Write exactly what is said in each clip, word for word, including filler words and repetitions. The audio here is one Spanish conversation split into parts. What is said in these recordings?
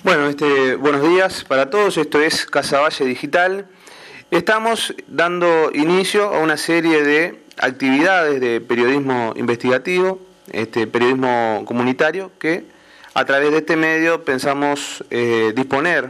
Bueno, este, buenos días para todos, esto es Casa Valle Digital. Estamos dando inicio a una serie de actividades de periodismo investigativo, este, periodismo comunitario, que a través de este medio pensamos eh, disponer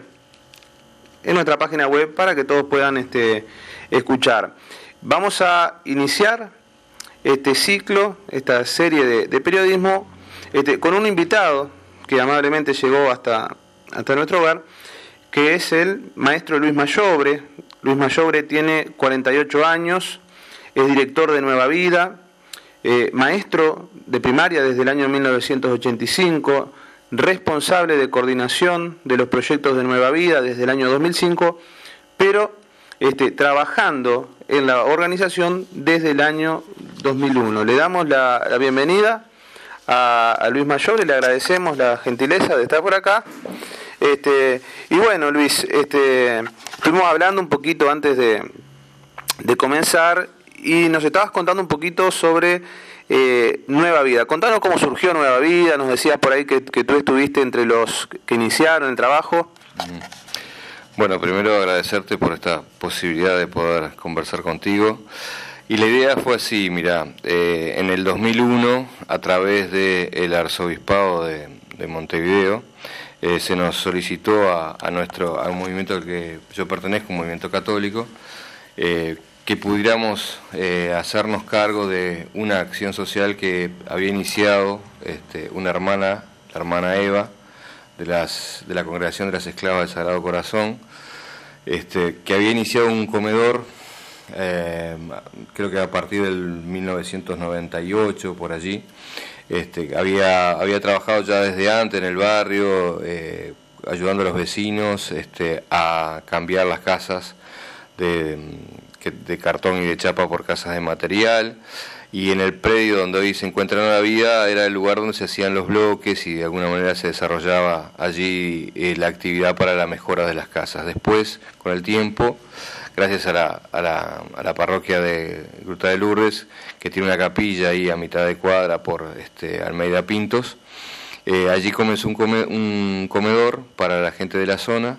en nuestra página web para que todos puedan este, escuchar. Vamos a iniciar este ciclo, esta serie de, de periodismo, este, con un invitado que amablemente llegó hasta... hasta nuestro hogar, que es el maestro Luis Mayobre. Luis Mayobre tiene cuarenta y ocho años, es director de Nueva Vida, eh, maestro de primaria desde el año mil novecientos ochenta y cinco, responsable de coordinación de los proyectos de Nueva Vida desde el año dos mil cinco, pero este, trabajando en la organización desde el año dos mil uno. Le damos la, la bienvenida a, a Luis Mayobre, le agradecemos la gentileza de estar por acá. Este, y bueno, Luis, este, estuvimos hablando un poquito antes de, de comenzar y nos estabas contando un poquito sobre eh, Nueva Vida. Contanos cómo surgió Nueva Vida, nos decías por ahí que, que tú estuviste entre los que iniciaron el trabajo. Bueno, primero agradecerte por esta posibilidad de poder conversar contigo. Y la idea fue así, mira, eh, en el dos mil uno, a través del arzobispado de, de Montevideo, Eh, se nos solicitó a, a nuestro a un movimiento al que yo pertenezco, un movimiento católico, eh, que pudiéramos eh, hacernos cargo de una acción social que había iniciado este, una hermana, la hermana Eva, de, las, de la Congregación de las Esclavas del Sagrado Corazón, este, que había iniciado un comedor, eh, creo que a partir del mil novecientos noventa y ocho, por allí. Este, había, había trabajado ya desde antes en el barrio, eh, ayudando a los vecinos este, a cambiar las casas de, de cartón y de chapa por casas de material, y en el predio donde hoy se encuentra Nueva Vida era el lugar donde se hacían los bloques y de alguna manera se desarrollaba allí eh, la actividad para la mejora de las casas. Después, con el tiempo, gracias a la, a la, a la parroquia de Gruta de Lourdes, que tiene una capilla ahí a mitad de cuadra por este, Almeida Pintos, eh, allí comenzó un, come, un comedor para la gente de la zona,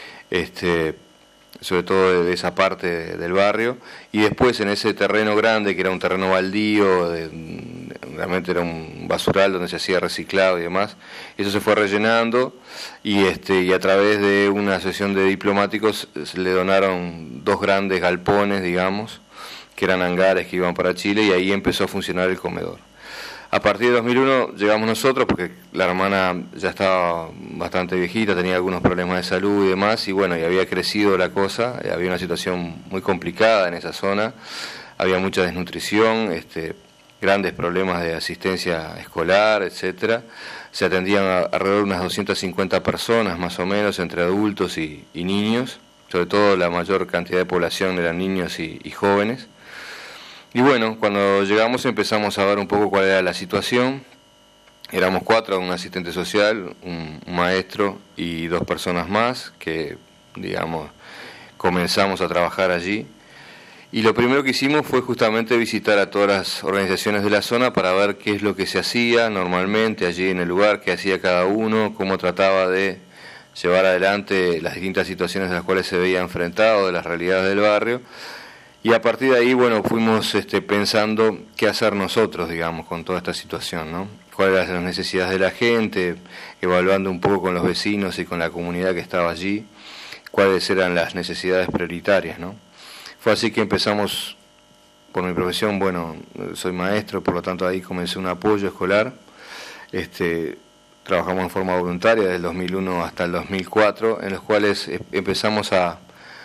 este, sobre todo de, de esa parte de, del barrio, y después en ese terreno grande, que era un terreno baldío, de, realmente era un basural donde se hacía reciclado y demás, eso se fue rellenando, y este y a través de una asociación de diplomáticos se le donaron dos grandes galpones, digamos, que eran hangares que iban para Chile, y ahí empezó a funcionar el comedor. A partir de dos mil uno llegamos nosotros, porque la hermana ya estaba bastante viejita, tenía algunos problemas de salud y demás, y bueno, y había crecido la cosa, había una situación muy complicada en esa zona, había mucha desnutrición, este, grandes problemas de asistencia escolar, etcétera. Se atendían a, alrededor de unas doscientas cincuenta personas, más o menos, entre adultos y, y niños, sobre todo la mayor cantidad de población eran niños y, y jóvenes. Y bueno, cuando llegamos empezamos a ver un poco cuál era la situación. Éramos cuatro, un asistente social, un, un maestro y dos personas más que, digamos, comenzamos a trabajar allí. Y lo primero que hicimos fue justamente visitar a todas las organizaciones de la zona para ver qué es lo que se hacía normalmente allí en el lugar, qué hacía cada uno, cómo trataba de llevar adelante las distintas situaciones a las cuales se veía enfrentado, de las realidades del barrio. Y a partir de ahí, bueno, fuimos este, pensando qué hacer nosotros, digamos, con toda esta situación, ¿no? Cuáles eran las necesidades de la gente, evaluando un poco con los vecinos y con la comunidad que estaba allí, cuáles eran las necesidades prioritarias, ¿no? Fue así que empezamos, por mi profesión, bueno, soy maestro, por lo tanto ahí comencé un apoyo escolar. Este, trabajamos en forma voluntaria desde el dos mil uno hasta el dos mil cuatro, en los cuales empezamos a,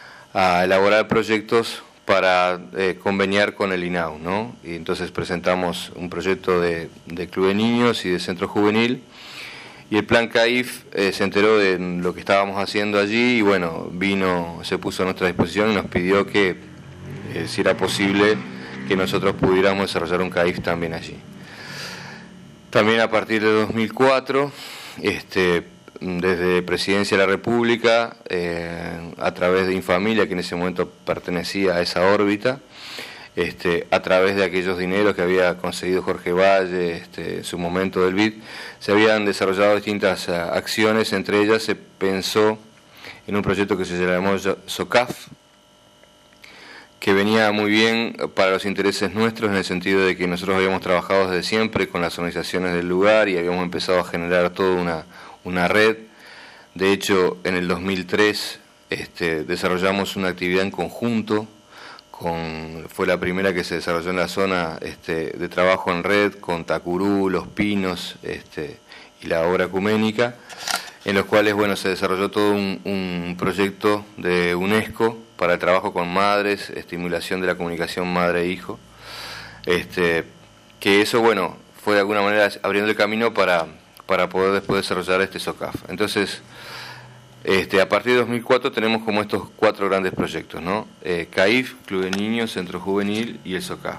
a elaborar proyectos para eh, conveniar con el I N A U, ¿no? Y entonces presentamos un proyecto de, de club de niños y de centro juvenil, y el plan CAIF eh, se enteró de lo que estábamos haciendo allí y bueno, vino, se puso a nuestra disposición y nos pidió que eh, si era posible que nosotros pudiéramos desarrollar un CAIF también allí. También a partir de dos mil cuatro, este, desde Presidencia de la República, eh, a través de Infamilia, que en ese momento pertenecía a esa órbita, este, a través de aquellos dineros que había conseguido Jorge Valle este, en su momento del B I D, se habían desarrollado distintas uh, acciones, entre ellas se pensó en un proyecto que se llamó SOCAF, que venía muy bien para los intereses nuestros en el sentido de que nosotros habíamos trabajado desde siempre con las organizaciones del lugar y habíamos empezado a generar toda una, una red. De hecho, en el dos mil tres este, desarrollamos una actividad en conjunto, con, fue la primera que se desarrolló en la zona este, de trabajo en red con Tacurú, Los Pinos este, y la obra ecuménica, en los cuales bueno, se desarrolló todo un, un proyecto de UNESCO para el trabajo con madres, estimulación de la comunicación madre-hijo, este, que eso bueno fue de alguna manera abriendo el camino para, para poder después desarrollar este SOCAF. Entonces, este, a partir de dos mil cuatro tenemos como estos cuatro grandes proyectos, ¿no? Eh, CAIF, Club de Niños, Centro Juvenil y el SOCAF.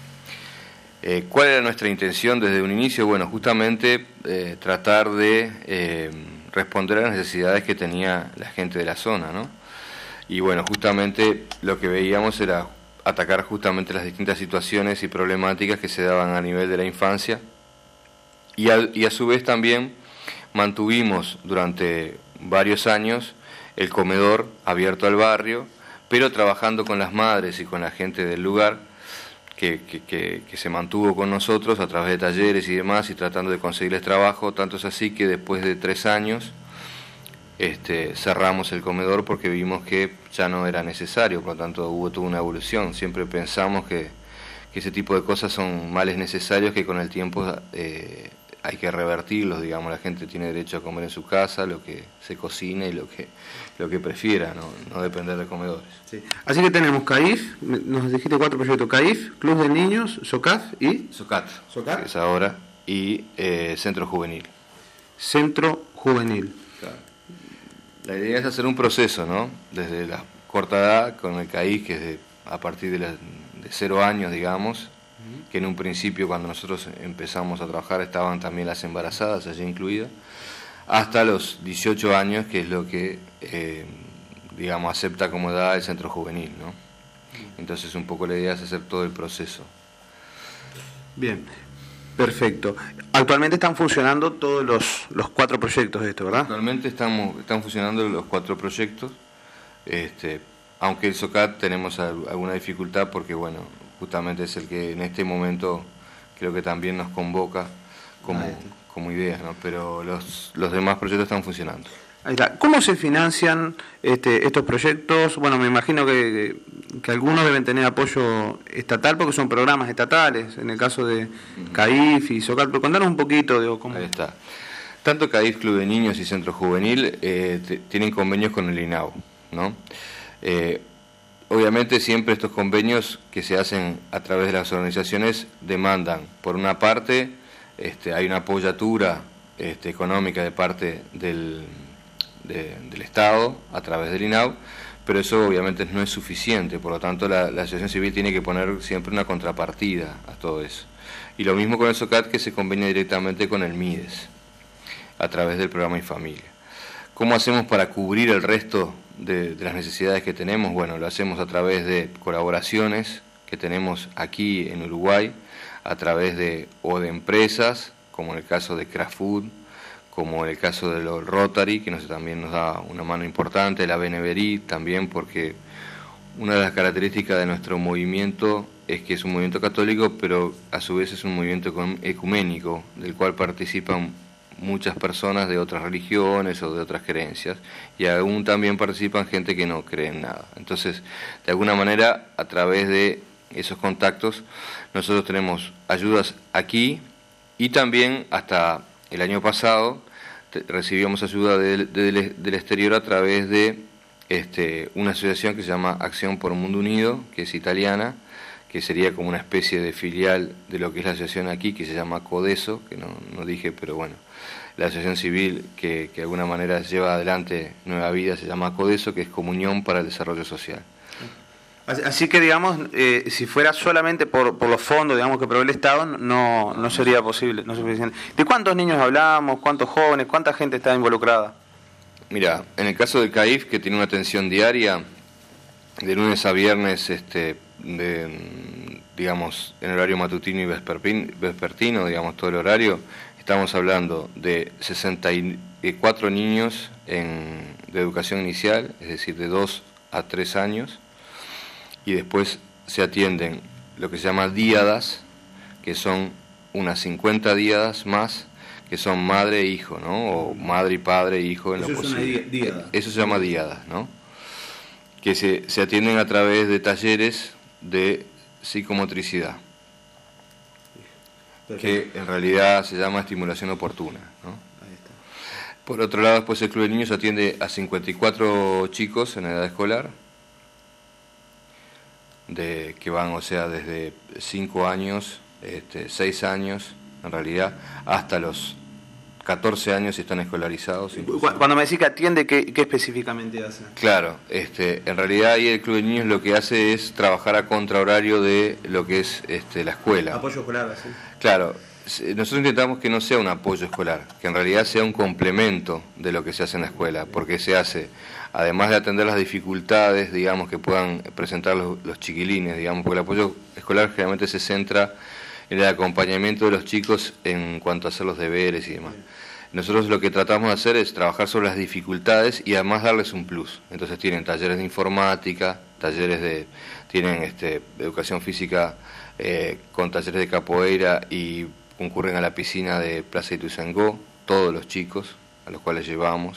Eh, ¿Cuál era nuestra intención desde un inicio? Bueno, justamente eh, tratar de eh, responder a las necesidades que tenía la gente de la zona, ¿no? Y bueno, justamente lo que veíamos era atacar justamente las distintas situaciones y problemáticas que se daban a nivel de la infancia y a, y a su vez también mantuvimos durante varios años el comedor abierto al barrio, pero trabajando con las madres y con la gente del lugar que, que, que, que se mantuvo con nosotros a través de talleres y demás y tratando de conseguirles trabajo. Tanto es así que después de tres años Este, cerramos el comedor porque vimos que ya no era necesario, por lo tanto hubo toda una evolución. Siempre pensamos que, que ese tipo de cosas son males necesarios que con el tiempo eh, hay que revertirlos, digamos, la gente tiene derecho a comer en su casa, lo que se cocine y lo que lo que prefiera, no, no depender de comedores. Sí. Así que tenemos CAIF, nos dijiste cuatro proyectos, CAIF, Club de Niños, SOCAF y... SOCAT, SOCAT. Que es ahora, y eh, Centro Juvenil. Centro Juvenil. Claro. La idea es hacer un proceso, ¿no? Desde la corta edad, con el CAIF, que es de, a partir de, la, de cero años, digamos, uh-huh. que en un principio cuando nosotros empezamos a trabajar estaban también las embarazadas allí incluidas, hasta los dieciocho años, que es lo que, eh, digamos, acepta como edad el Centro Juvenil, ¿no? Entonces un poco la idea es hacer todo el proceso. Bien. Perfecto. Actualmente están funcionando todos los, los cuatro proyectos de esto, ¿verdad? Actualmente estamos, están funcionando los cuatro proyectos, este, aunque el SOCAT tenemos alguna dificultad porque, bueno, justamente es el que en este momento creo que también nos convoca como, como idea, ¿no? Pero los, los demás proyectos están funcionando. Ahí está. ¿Cómo se financian este, estos proyectos? Bueno, me imagino que, que algunos deben tener apoyo estatal porque son programas estatales, en el caso de CAIF y SOCAT, pero contanos un poquito de cómo... Ahí está. Tanto CAIF, Club de Niños y Centro Juvenil eh, t- tienen convenios con el I N A U, ¿no? Eh, obviamente siempre estos convenios que se hacen a través de las organizaciones demandan, por una parte, este, hay una apoyatura este, económica de parte del... De, del Estado a través del I N A U, pero eso obviamente no es suficiente, por lo tanto la, la asociación civil tiene que poner siempre una contrapartida a todo eso. Y lo mismo con el SOCAT, que se conviene directamente con el MIDES a través del programa Infamilia. ¿Cómo hacemos para cubrir el resto de, de las necesidades que tenemos? Bueno, lo hacemos a través de colaboraciones que tenemos aquí en Uruguay, a través de o de empresas, como en el caso de Kraft Food, como en el caso de los Rotary, que nos, también nos da una mano importante, la Beneverí también, porque una de las características de nuestro movimiento es que es un movimiento católico, pero a su vez es un movimiento ecuménico, del cual participan muchas personas de otras religiones o de otras creencias, y aún también participan gente que no cree en nada. Entonces, de alguna manera, a través de esos contactos, nosotros tenemos ayudas aquí, y también hasta el año pasado te, recibíamos ayuda de, de, de, del exterior a través de este, una asociación que se llama Acción por un Mundo Unido, que es italiana, que sería como una especie de filial de lo que es la asociación aquí, que se llama CODESO, que no, no dije, pero bueno, la asociación civil que, que de alguna manera lleva adelante Nueva Vida se llama CODESO, que es Comunión para el Desarrollo Social. Así que, digamos, eh, si fuera solamente por, por los fondos, digamos, que provee el Estado, no, no sería posible, no es suficiente. ¿De cuántos niños hablamos? ¿Cuántos jóvenes? ¿Cuánta gente está involucrada? Mira, en el caso del CAIF, que tiene una atención diaria, de lunes a viernes, este, de, digamos, en horario matutino y vespertino, digamos, todo el horario, estamos hablando de sesenta y cuatro niños en, de educación inicial, es decir, de dos a tres años, y después se atienden lo que se llama díadas, que son unas cincuenta díadas más, que son madre e hijo, ¿no? O madre y padre e hijo en Eso lo es posible. una díada. Eso se llama díadas, ¿no? Que se, se atienden a través de talleres de psicomotricidad, que en realidad se llama estimulación oportuna, ¿no? Ahí está. Por otro lado, después el Club de Niños atiende a cincuenta y cuatro chicos en edad escolar, de que van, o sea, desde cinco años, este, seis años, en realidad, hasta los catorce años están escolarizados. Inclusive. Cuando me decís que atiende, ¿qué, qué específicamente hace? Claro, este, en realidad ahí el Club de Niños lo que hace es trabajar a contrahorario de lo que es este, la escuela. Apoyo escolar, sí. Claro, nosotros intentamos que no sea un apoyo escolar, que en realidad sea un complemento de lo que se hace en la escuela, porque se hace, además de atender las dificultades, digamos, que puedan presentar los, los chiquilines, digamos, porque el apoyo escolar generalmente se centra en el acompañamiento de los chicos en cuanto a hacer los deberes y demás. Nosotros lo que tratamos de hacer es trabajar sobre las dificultades y además darles un plus. Entonces tienen talleres de informática, talleres de, tienen este, educación física eh, con talleres de capoeira y concurren a la piscina de Plaza Ituzaingó, todos los chicos a los cuales llevamos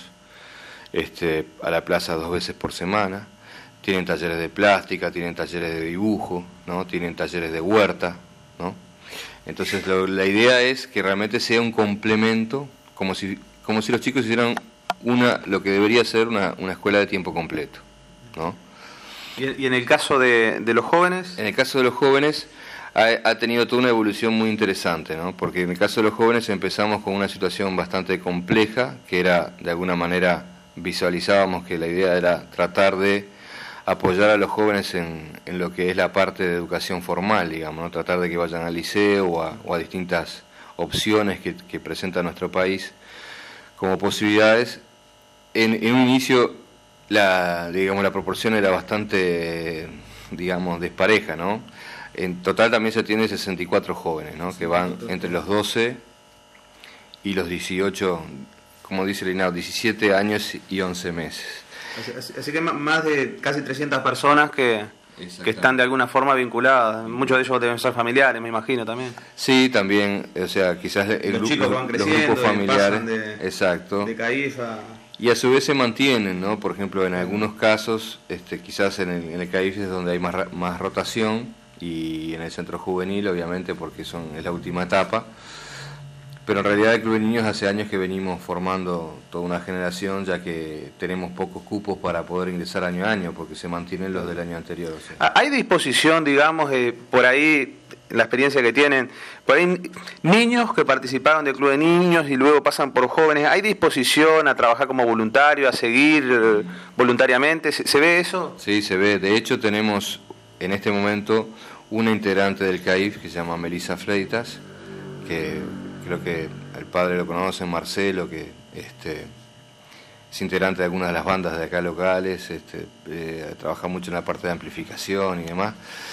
este, a la plaza dos veces por semana. Tienen talleres de plástica, tienen talleres de dibujo, ¿no? Tienen talleres de huerta, ¿no? Entonces lo, la idea es que realmente sea un complemento, como si, como si los chicos hicieran una, lo que debería ser una, una escuela de tiempo completo, ¿no? ¿Y, y en el caso de, de los jóvenes? En el caso de los jóvenes ha, ha tenido toda una evolución muy interesante, ¿no? Porque en el caso de los jóvenes empezamos con una situación bastante compleja, que era, de alguna manera, visualizábamos que la idea era tratar de apoyar a los jóvenes en, en lo que es la parte de educación formal, digamos, ¿no? Tratar de que vayan al liceo o a, o a distintas opciones que, que presenta nuestro país como posibilidades. En, en un inicio la, digamos, la proporción era bastante, digamos, despareja, ¿no? En total también se atienden sesenta y cuatro jóvenes, ¿no? Que van entre los doce y los dieciocho, como dice el INAU, diecisiete años y once meses. Así, así que más de casi trescientas personas que, que están de alguna forma vinculadas. Muchos de ellos deben ser familiares, me imagino, también. Sí, también, o sea, quizás el los grupo, chicos van creciendo, los grupos familiares, de, exacto. de CAIF a... Y a su vez se mantienen, ¿no? Por ejemplo, en algunos casos, este, quizás en el, en el CAIF es donde hay más, más rotación, y en el centro juvenil, obviamente, porque son, es la última etapa. Pero en realidad el Club de Niños hace años que venimos formando toda una generación, ya que tenemos pocos cupos para poder ingresar año a año, porque se mantienen los del año anterior. O sea. ¿Hay disposición, digamos, eh, por ahí, la experiencia que tienen, por ahí niños que participaron del Club de Niños y luego pasan por jóvenes, ¿hay disposición a trabajar como voluntario, a seguir eh, voluntariamente? ¿Se, ¿Se ve eso? Sí, se ve. De hecho, tenemos en este momento una integrante del CAIF que se llama Melissa Freitas, que creo que el padre lo conoce, Marcelo, que este, es integrante de algunas de las bandas de acá locales, este, eh, trabaja mucho en la parte de amplificación y demás,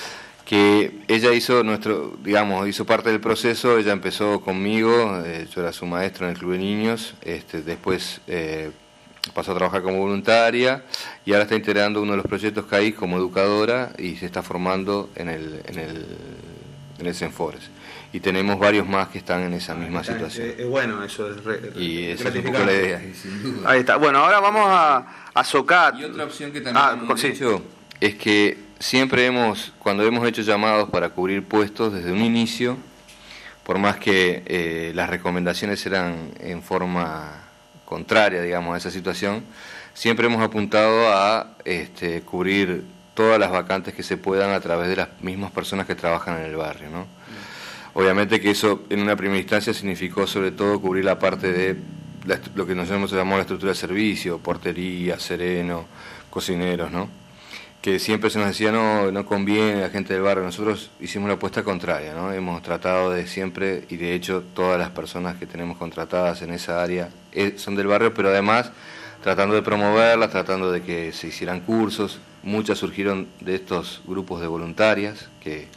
que ella hizo nuestro, digamos, hizo parte del proceso. Ella empezó conmigo, eh, yo era su maestro en el Club de Niños, este, después eh, pasó a trabajar como voluntaria y ahora está integrando uno de los proyectos C A I como educadora y se está formando en el, en el, en el Senfores. Y tenemos varios más que están en esa misma está, situación. Es, es bueno eso. Es re, y esa es un poco la idea. Ahí está. Bueno, ahora vamos a, a Socat. Y otra opción que también ah, hemos sí. hecho es que siempre hemos, cuando hemos hecho llamados para cubrir puestos desde un inicio, por más que eh, las recomendaciones eran en forma contraria, digamos, a esa situación, siempre hemos apuntado a este, cubrir todas las vacantes que se puedan a través de las mismas personas que trabajan en el barrio, ¿no? Obviamente que eso en una primera instancia significó sobre todo cubrir la parte de la, lo que nosotros llamamos la estructura de servicio, portería, sereno, cocineros, ¿no? Que siempre se nos decía no, no conviene a la gente del barrio. Nosotros hicimos la apuesta contraria, ¿no? Hemos tratado de siempre, y de hecho todas las personas que tenemos contratadas en esa área son del barrio, pero además tratando de promoverlas, tratando de que se hicieran cursos. Muchas surgieron de estos grupos de voluntarias que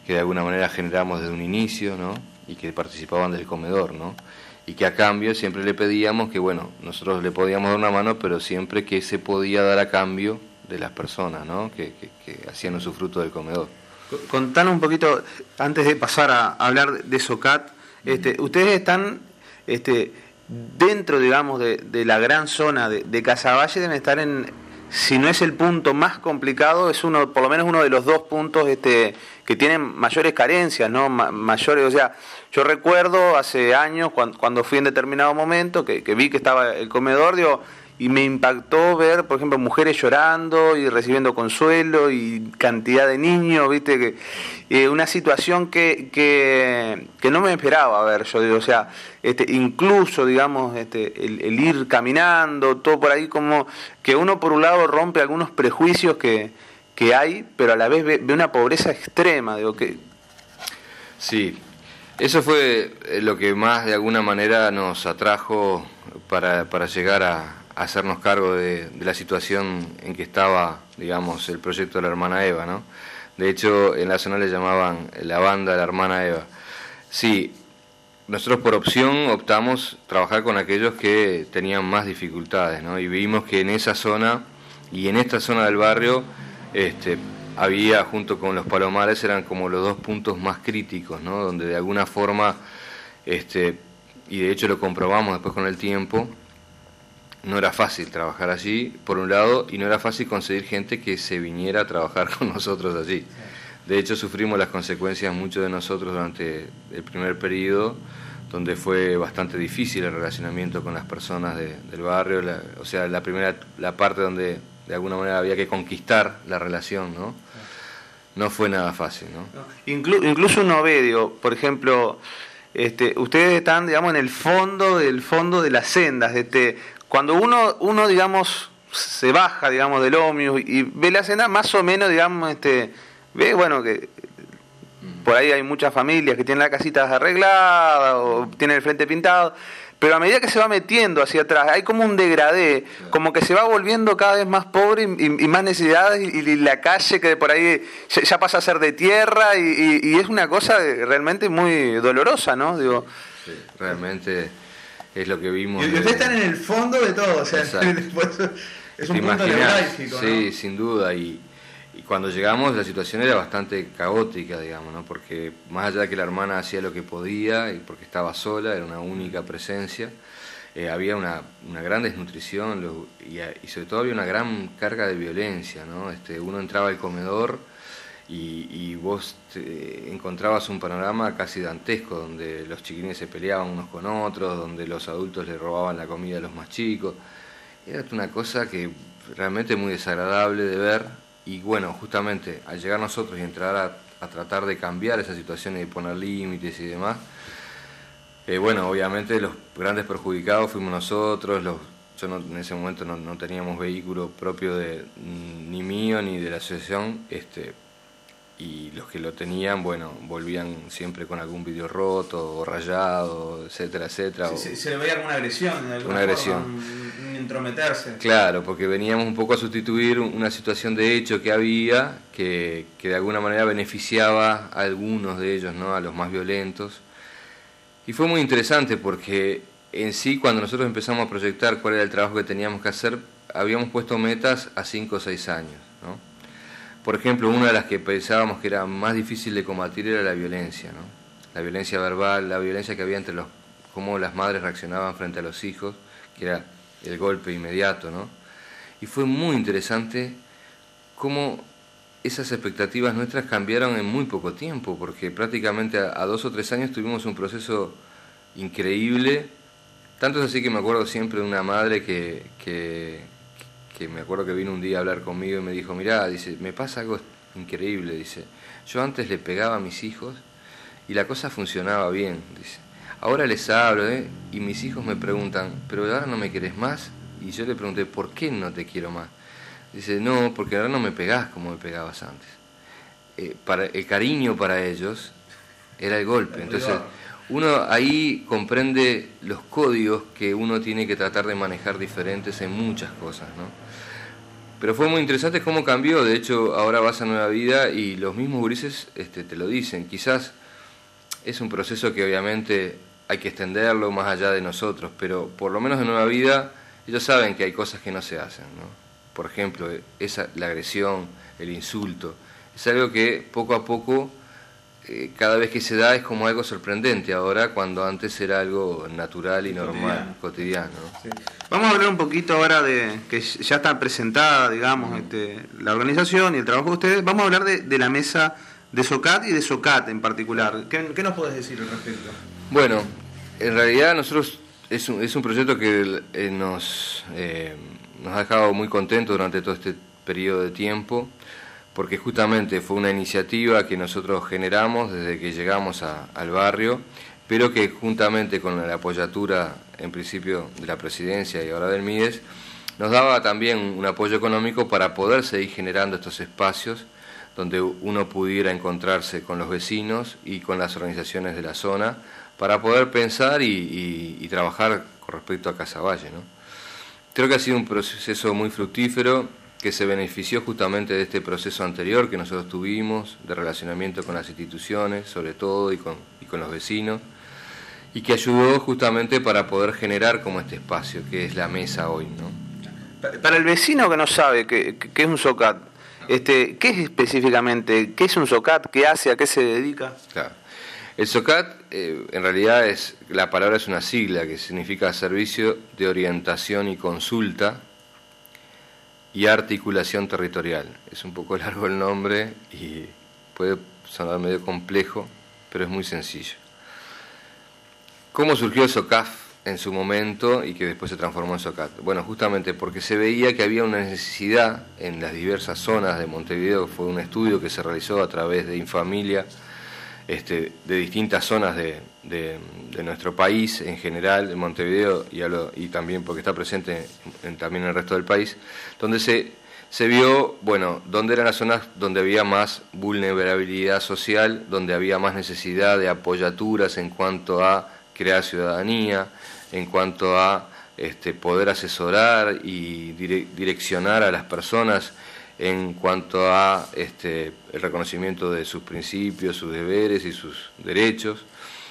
que de alguna manera generamos desde un inicio, ¿no? Y que participaban del comedor, ¿no? Y que a cambio siempre le pedíamos que, bueno, nosotros le podíamos dar una mano, pero siempre que se podía dar a cambio de las personas, ¿no? Que, que, que hacían usufructo del comedor. Contanos un poquito, antes de pasar a hablar de SOCAT, este, ustedes están este, dentro, digamos, de, de la gran zona de, de Casaballe, deben estar en, si no es el punto más complicado, es uno, por lo menos uno de los dos puntos este, que tienen mayores carencias, ¿no? Ma- mayores, o sea, yo recuerdo hace años, cuando, cuando fui en determinado momento, que, que vi que estaba el comedor, digo, y me impactó ver, por ejemplo, mujeres llorando y recibiendo consuelo y cantidad de niños, viste, que eh, una situación que, que que no me esperaba ver, yo digo, o sea, este, incluso, digamos, este, el, el ir caminando, todo por ahí, como que uno por un lado rompe algunos prejuicios que, que hay, pero a la vez ve, ve una pobreza extrema, digo, que... Sí, eso fue lo que más de alguna manera nos atrajo para, para llegar a hacernos cargo de, de la situación en que estaba, digamos, el proyecto de la hermana Eva, ¿no? De hecho, en la zona le llamaban la banda de la hermana Eva. Sí, nosotros por opción optamos trabajar con aquellos que tenían más dificultades, ¿no? Y vimos que en esa zona y en esta zona del barrio este, había, junto con los Palomares, eran como los dos puntos más críticos, ¿no? Donde de alguna forma, este, y de hecho lo comprobamos después con el tiempo, no era fácil trabajar allí, por un lado, y no era fácil conseguir gente que se viniera a trabajar con nosotros allí. De hecho, sufrimos las consecuencias muchos de nosotros durante el primer periodo, donde fue bastante difícil el relacionamiento con las personas de, del barrio, la, o sea, la primera la parte donde de alguna manera había que conquistar la relación, ¿no? No fue nada fácil, ¿no? Inclu- incluso uno ve, digo, por ejemplo, este, ustedes están, digamos, en el fondo del fondo de las sendas, este, cuando uno, uno, digamos, se baja, digamos, del ómnibus y ve la senda, más o menos, digamos, este, ve, bueno, que por ahí hay muchas familias que tienen las casitas arregladas o tienen el frente pintado, pero a medida que se va metiendo hacia atrás, hay como un degradé, como que se va volviendo cada vez más pobre y, y, y más necesidades, y, y la calle que por ahí ya, ya pasa a ser de tierra, y, y, y es una cosa realmente muy dolorosa, ¿no? Digo, sí, realmente es lo que vimos. Y ustedes de... están en el fondo de todo, o sea, es un punto neurálgico, ¿no? Sí, sin duda, y, y cuando llegamos la situación era bastante caótica, digamos, ¿no? Porque más allá de que la hermana hacía lo que podía, y porque estaba sola, era una única presencia, eh, había una, una gran desnutrición, lo, y, y sobre todo había una gran carga de violencia, ¿no? Este, uno entraba al comedor y, y vos te encontrabas un panorama casi dantesco, donde los chiquines se peleaban unos con otros, donde los adultos le robaban la comida a los más chicos. Era una cosa que realmente muy desagradable de ver, y bueno, justamente al llegar nosotros y entrar a, a tratar de cambiar esa situación y de poner límites y demás, eh, bueno, obviamente los grandes perjudicados fuimos nosotros. Los, yo no, en ese momento no, no teníamos vehículo propio de ni mío ni de la asociación, este y los que lo tenían, bueno, volvían siempre con algún vidrio roto o rayado, etcétera, etcétera. Se, se, se le veía alguna agresión, de alguna una agresión. Forma, un, un intrometerse. Claro, porque veníamos un poco a sustituir una situación de hecho que había, que, que de alguna manera beneficiaba a algunos de ellos, ¿no? A los más violentos. Y fue muy interesante porque en sí, cuando nosotros empezamos a proyectar cuál era el trabajo que teníamos que hacer, habíamos puesto metas a cinco o seis años, ¿no? Por ejemplo, una de las que pensábamos que era más difícil de combatir era la violencia, ¿no? La violencia verbal, la violencia que había entre los, cómo las madres reaccionaban frente a los hijos, que era el golpe inmediato, ¿no? Y fue muy interesante cómo esas expectativas nuestras cambiaron en muy poco tiempo, porque prácticamente a, a dos o tres años tuvimos un proceso increíble. Tanto es así que me acuerdo siempre de una madre que... que que me acuerdo que vino un día a hablar conmigo y me dijo, mirá, dice, me pasa algo increíble, dice, yo antes le pegaba a mis hijos y la cosa funcionaba bien, dice, ahora les hablo, ¿eh? Y mis hijos me preguntan, pero ahora no me querés más, y yo le pregunté, ¿por qué no te quiero más? Dice, no, porque ahora no me pegás como me pegabas antes. Eh, para, el cariño para ellos era el golpe, entonces uno ahí comprende los códigos que uno tiene que tratar de manejar diferentes en muchas cosas, ¿no? Pero fue muy interesante cómo cambió. De hecho, ahora vas a Nueva Vida y los mismos gurises este, te lo dicen. Quizás es un proceso que obviamente hay que extenderlo más allá de nosotros, pero por lo menos en Nueva Vida ellos saben que hay cosas que no se hacen, ¿no? Por ejemplo, esa, la agresión, el insulto, es algo que poco a poco, eh, cada vez que se da es como algo sorprendente ahora, cuando antes era algo natural y normal, cotidiano, cotidiano, ¿no? Sí. Vamos a hablar un poquito ahora de que ya está presentada, digamos, este, la organización y el trabajo de ustedes. Vamos a hablar de, de la mesa de SOCAT y de SOCAT en particular. ¿Qué, qué nos podés decir al respecto? Bueno, en realidad nosotros es un, es un proyecto que eh, nos, eh, nos ha dejado muy contentos durante todo este periodo de tiempo, porque justamente fue una iniciativa que nosotros generamos desde que llegamos a, al barrio, pero que juntamente con la apoyatura en principio de la Presidencia y ahora del MIDES, nos daba también un apoyo económico para poder seguir generando estos espacios donde uno pudiera encontrarse con los vecinos y con las organizaciones de la zona, para poder pensar y, y, y trabajar con respecto a Casaballe, ¿no? Creo que ha sido un proceso muy fructífero, que se benefició justamente de este proceso anterior que nosotros tuvimos, de relacionamiento con las instituciones, sobre todo, y con, y con los vecinos, y que ayudó justamente para poder generar como este espacio, que es la mesa hoy, ¿no? Para el vecino que no sabe qué, qué es un SOCAT, este, ¿qué es específicamente? ¿Qué es un SOCAT? ¿Qué hace? ¿A qué se dedica? Claro. El SOCAT, eh, en realidad, es la palabra es una sigla que significa Servicio de Orientación y Consulta y Articulación Territorial. Es un poco largo el nombre y puede sonar medio complejo, pero es muy sencillo. ¿Cómo surgió el SOCAF en su momento y que después se transformó en SOCAT? Bueno, justamente porque se veía que había una necesidad en las diversas zonas de Montevideo. Fue un estudio que se realizó a través de Infamilia, Este, de distintas zonas de, de, de nuestro país en general, de Montevideo y, lo, y también porque está presente en, también en el resto del país, donde se, se vio, bueno, dónde eran las zonas donde había más vulnerabilidad social, donde había más necesidad de apoyaturas en cuanto a crear ciudadanía, en cuanto a este, poder asesorar y dire, direccionar a las personas en cuanto a este, el reconocimiento de sus principios, sus deberes y sus derechos,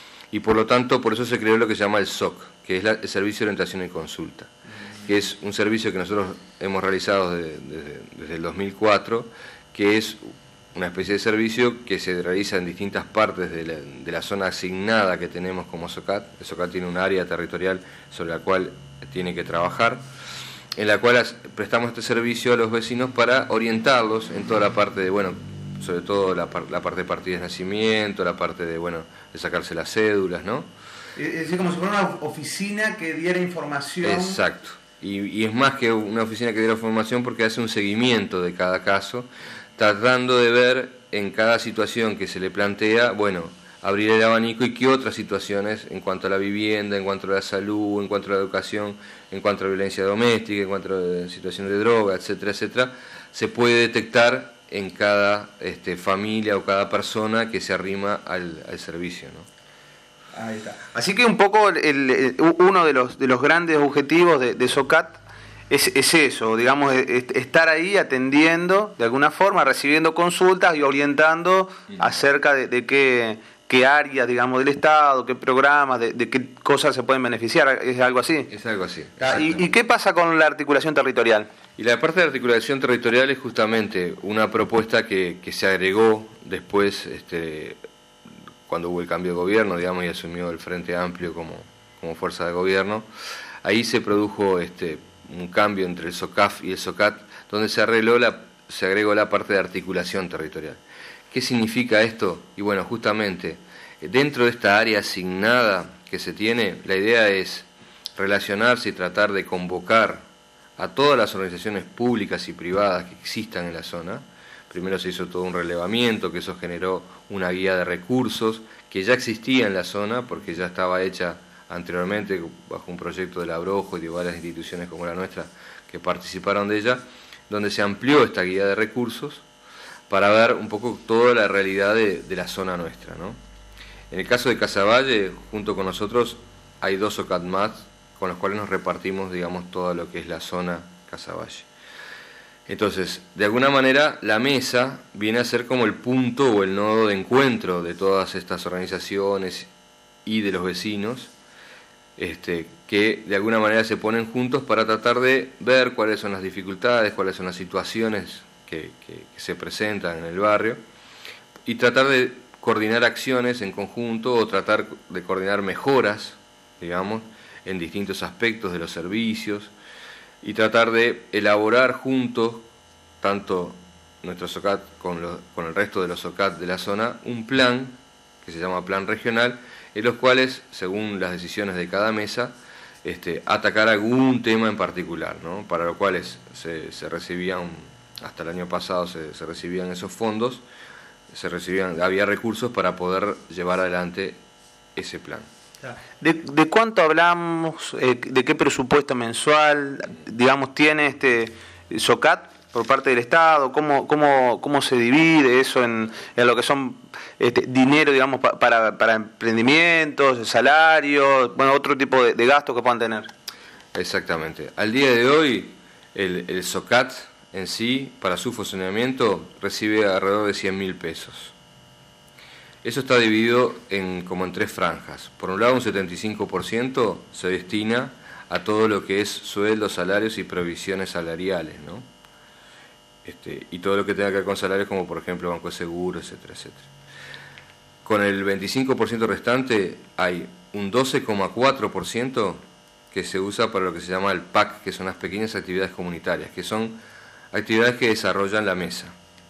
y por lo tanto por eso se creó lo que se llama el S O C, que es la, el Servicio de Orientación y Consulta, que es un servicio que nosotros hemos realizado desde, desde, desde el dos mil cuatro, que es una especie de servicio que se realiza en distintas partes de la, de la zona asignada que tenemos como SOCAT. El SOCAT tiene un área territorial sobre la cual tiene que trabajar, en la cual prestamos este servicio a los vecinos para orientarlos en toda la parte de, bueno, sobre todo la, la parte de partida de nacimiento, la parte de, bueno, de sacarse las cédulas, ¿no? Es decir, como si fuera una oficina que diera información. Exacto. Y, y es más que una oficina que diera información porque hace un seguimiento de cada caso, tratando de ver en cada situación que se le plantea, bueno, abrir el abanico y qué otras situaciones en cuanto a la vivienda, en cuanto a la salud, en cuanto a la educación, en cuanto a la violencia doméstica, en cuanto a la situación de droga, etcétera, etcétera, se puede detectar en cada este, familia o cada persona que se arrima al, al servicio, ¿no? Ahí está. Así que un poco el, el, uno de los de los grandes objetivos de, de SOCAT es, es eso, digamos, es, estar ahí atendiendo de alguna forma, recibiendo consultas y orientando acerca de, de qué qué áreas, digamos, del Estado, qué programas, de, de qué cosas se pueden beneficiar, ¿es algo así? Es algo así. ¿Y, ¿Y qué pasa con la articulación territorial? Y la parte de articulación territorial es justamente una propuesta que, que se agregó después, este, cuando hubo el cambio de gobierno, digamos, y asumió el Frente Amplio como, como fuerza de gobierno. Ahí se produjo este, un cambio entre el SOCAF y el SOCAT, donde se, arregló la, se agregó la parte de articulación territorial. ¿Qué significa esto? Y bueno, justamente, dentro de esta área asignada que se tiene, la idea es relacionarse y tratar de convocar a todas las organizaciones públicas y privadas que existan en la zona. Primero se hizo todo un relevamiento, que eso generó una guía de recursos que ya existía en la zona, porque ya estaba hecha anteriormente bajo un proyecto del Abrojo y de varias instituciones como la nuestra que participaron de ella, donde se amplió esta guía de recursos para ver un poco toda la realidad de, de la zona nuestra, ¿no? En el caso de Casaballe, junto con nosotros, hay dos SOCAT más con los cuales nos repartimos, digamos, todo lo que es la zona Casaballe. Entonces, de alguna manera, la mesa viene a ser como el punto o el nodo de encuentro de todas estas organizaciones y de los vecinos, este, que de alguna manera se ponen juntos para tratar de ver cuáles son las dificultades, cuáles son las situaciones que, que, que se presentan en el barrio, y tratar de coordinar acciones en conjunto o tratar de coordinar mejoras, digamos, en distintos aspectos de los servicios, y tratar de elaborar juntos, tanto nuestro SOCAT con, lo, con el resto de los SOCAT de la zona, un plan que se llama plan regional, en los cuales, según las decisiones de cada mesa, este, atacar algún tema en particular, ¿no? Para lo cual se, se recibían, hasta el año pasado se, se recibían esos fondos, se recibían, había recursos para poder llevar adelante ese plan. ¿De, de cuánto hablamos, eh, de qué presupuesto mensual, digamos, tiene este SOCAT por parte del Estado? ¿Cómo, cómo, cómo se divide eso en, en lo que son este, dinero, digamos, pa, para, para emprendimientos, salarios, bueno, otro tipo de, de gastos que puedan tener? Exactamente. Al día de hoy, el, el SOCAT en sí, para su funcionamiento, recibe alrededor de cien mil pesos. Eso está dividido en, como en tres franjas. Por un lado, un setenta y cinco por ciento se destina a todo lo que es sueldos, salarios y provisiones salariales, ¿no? Este, y todo lo que tenga que ver con salarios, como por ejemplo Banco de Seguro, etcétera, etcétera. Con el veinticinco por ciento restante hay un doce coma cuatro por ciento que se usa para lo que se llama el P A C, que son las pequeñas actividades comunitarias, que son actividades que desarrollan la mesa,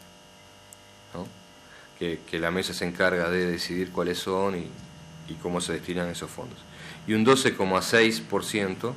¿no? Que, que la mesa se encarga de decidir cuáles son y, y cómo se destinan esos fondos. Y un doce coma seis por ciento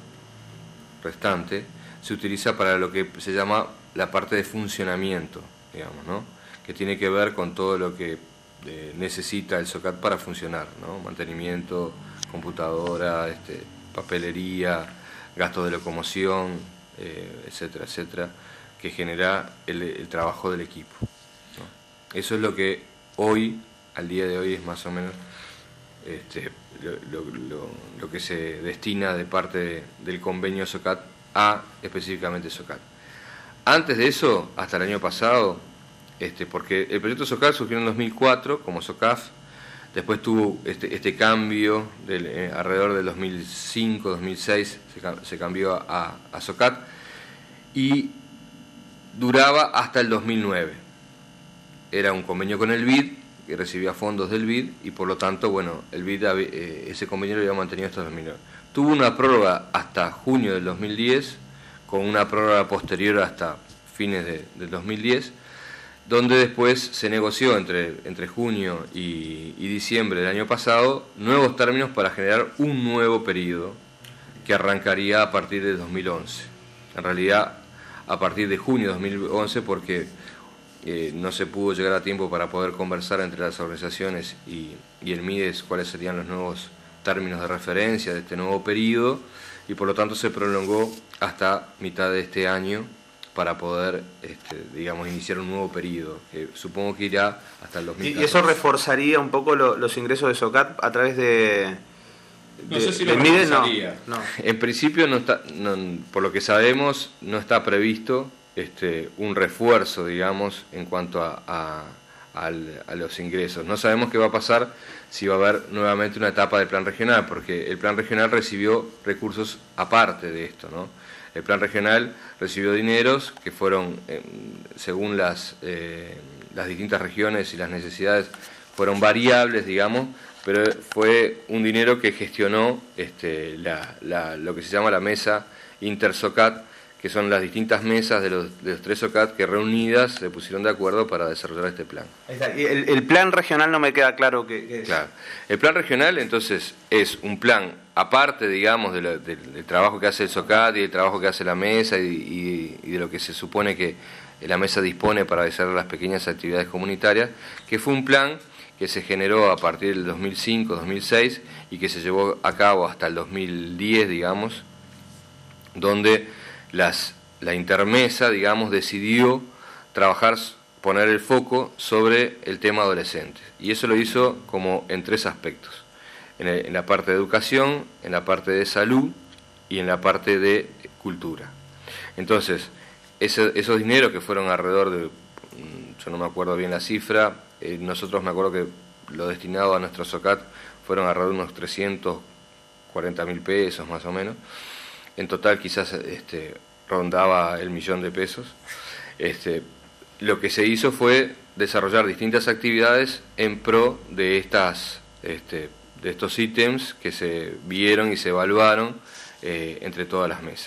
restante se utiliza para lo que se llama la parte de funcionamiento, digamos, ¿no? Que tiene que ver con todo lo que eh, necesita el SOCAT para funcionar, ¿no? Mantenimiento, computadora, este, papelería, gastos de locomoción, eh, etcétera, etcétera, que genera el, el trabajo del equipo, ¿no? Eso es lo que hoy, al día de hoy, es más o menos este, lo, lo, lo, lo que se destina de parte de, del convenio SOCAT a específicamente SOCAT. Antes de eso, hasta el año pasado, este, porque el proyecto SOCAT surgió en dos mil cuatro como SOCAF, después tuvo este, este cambio del, eh, alrededor del dos mil cinco, dos mil seis, se, se cambió a, a SOCAT, y duraba hasta el dos mil nueve. Era un convenio con el B I D, que recibía fondos del B I D, y por lo tanto, bueno, el B I D, eh, ese convenio lo había mantenido hasta el dos mil nueve. Tuvo una prórroga hasta junio del dos mil diez, con una prórroga posterior hasta fines de, del dos mil diez, donde después se negoció entre, entre junio y, y diciembre del año pasado nuevos términos para generar un nuevo periodo que arrancaría a partir de dos mil once. En realidad, a partir de junio de dos mil once, porque eh, no se pudo llegar a tiempo para poder conversar entre las organizaciones y, y el MIDES cuáles serían los nuevos términos de referencia de este nuevo periodo, y por lo tanto se prolongó hasta mitad de este año para poder, este, digamos, iniciar un nuevo periodo, que supongo que irá hasta el dos mil catorce. ¿Y eso reforzaría un poco lo, los ingresos de SOCAT a través de...? No de, sé si lo MIDES, reforzaría. No, no. En principio, no está, no, por lo que sabemos, no está previsto este, un refuerzo, digamos, en cuanto a, a, a, a los ingresos. No sabemos qué va a pasar si va a haber nuevamente una etapa del plan regional, porque el plan regional recibió recursos aparte de esto, ¿no? El plan regional recibió dineros que fueron, eh, según las, eh, las distintas regiones y las necesidades, fueron variables, digamos, pero fue un dinero que gestionó este, la, la, lo que se llama la mesa InterSOCAT, que son las distintas mesas de los, de los tres SOCAT que reunidas se pusieron de acuerdo para desarrollar este plan. El, el plan regional no me queda claro qué, qué es. Claro. El plan regional, entonces, es un plan aparte, digamos, de lo, de, del trabajo que hace el SOCAT y del trabajo que hace la mesa y, y, y de lo que se supone que la mesa dispone para desarrollar las pequeñas actividades comunitarias, que fue un plan que se generó a partir del dos mil cinco, dos mil seis y que se llevó a cabo hasta el dos mil diez, digamos, donde las, la intermesa, digamos, decidió trabajar, poner el foco sobre el tema adolescente. Y eso lo hizo como en tres aspectos. En, el, en la parte de educación, en la parte de salud y en la parte de cultura. Entonces, ese, esos dineros que fueron alrededor de, yo no me acuerdo bien la cifra, eh, nosotros me acuerdo que lo destinado a nuestro SOCAT fueron alrededor de unos trescientos cuarenta mil pesos más o menos. En total quizás este, rondaba el millón de pesos. Este, lo que se hizo fue desarrollar distintas actividades en pro de estas este, de estos ítems que se vieron y se evaluaron eh, entre todas las mesas.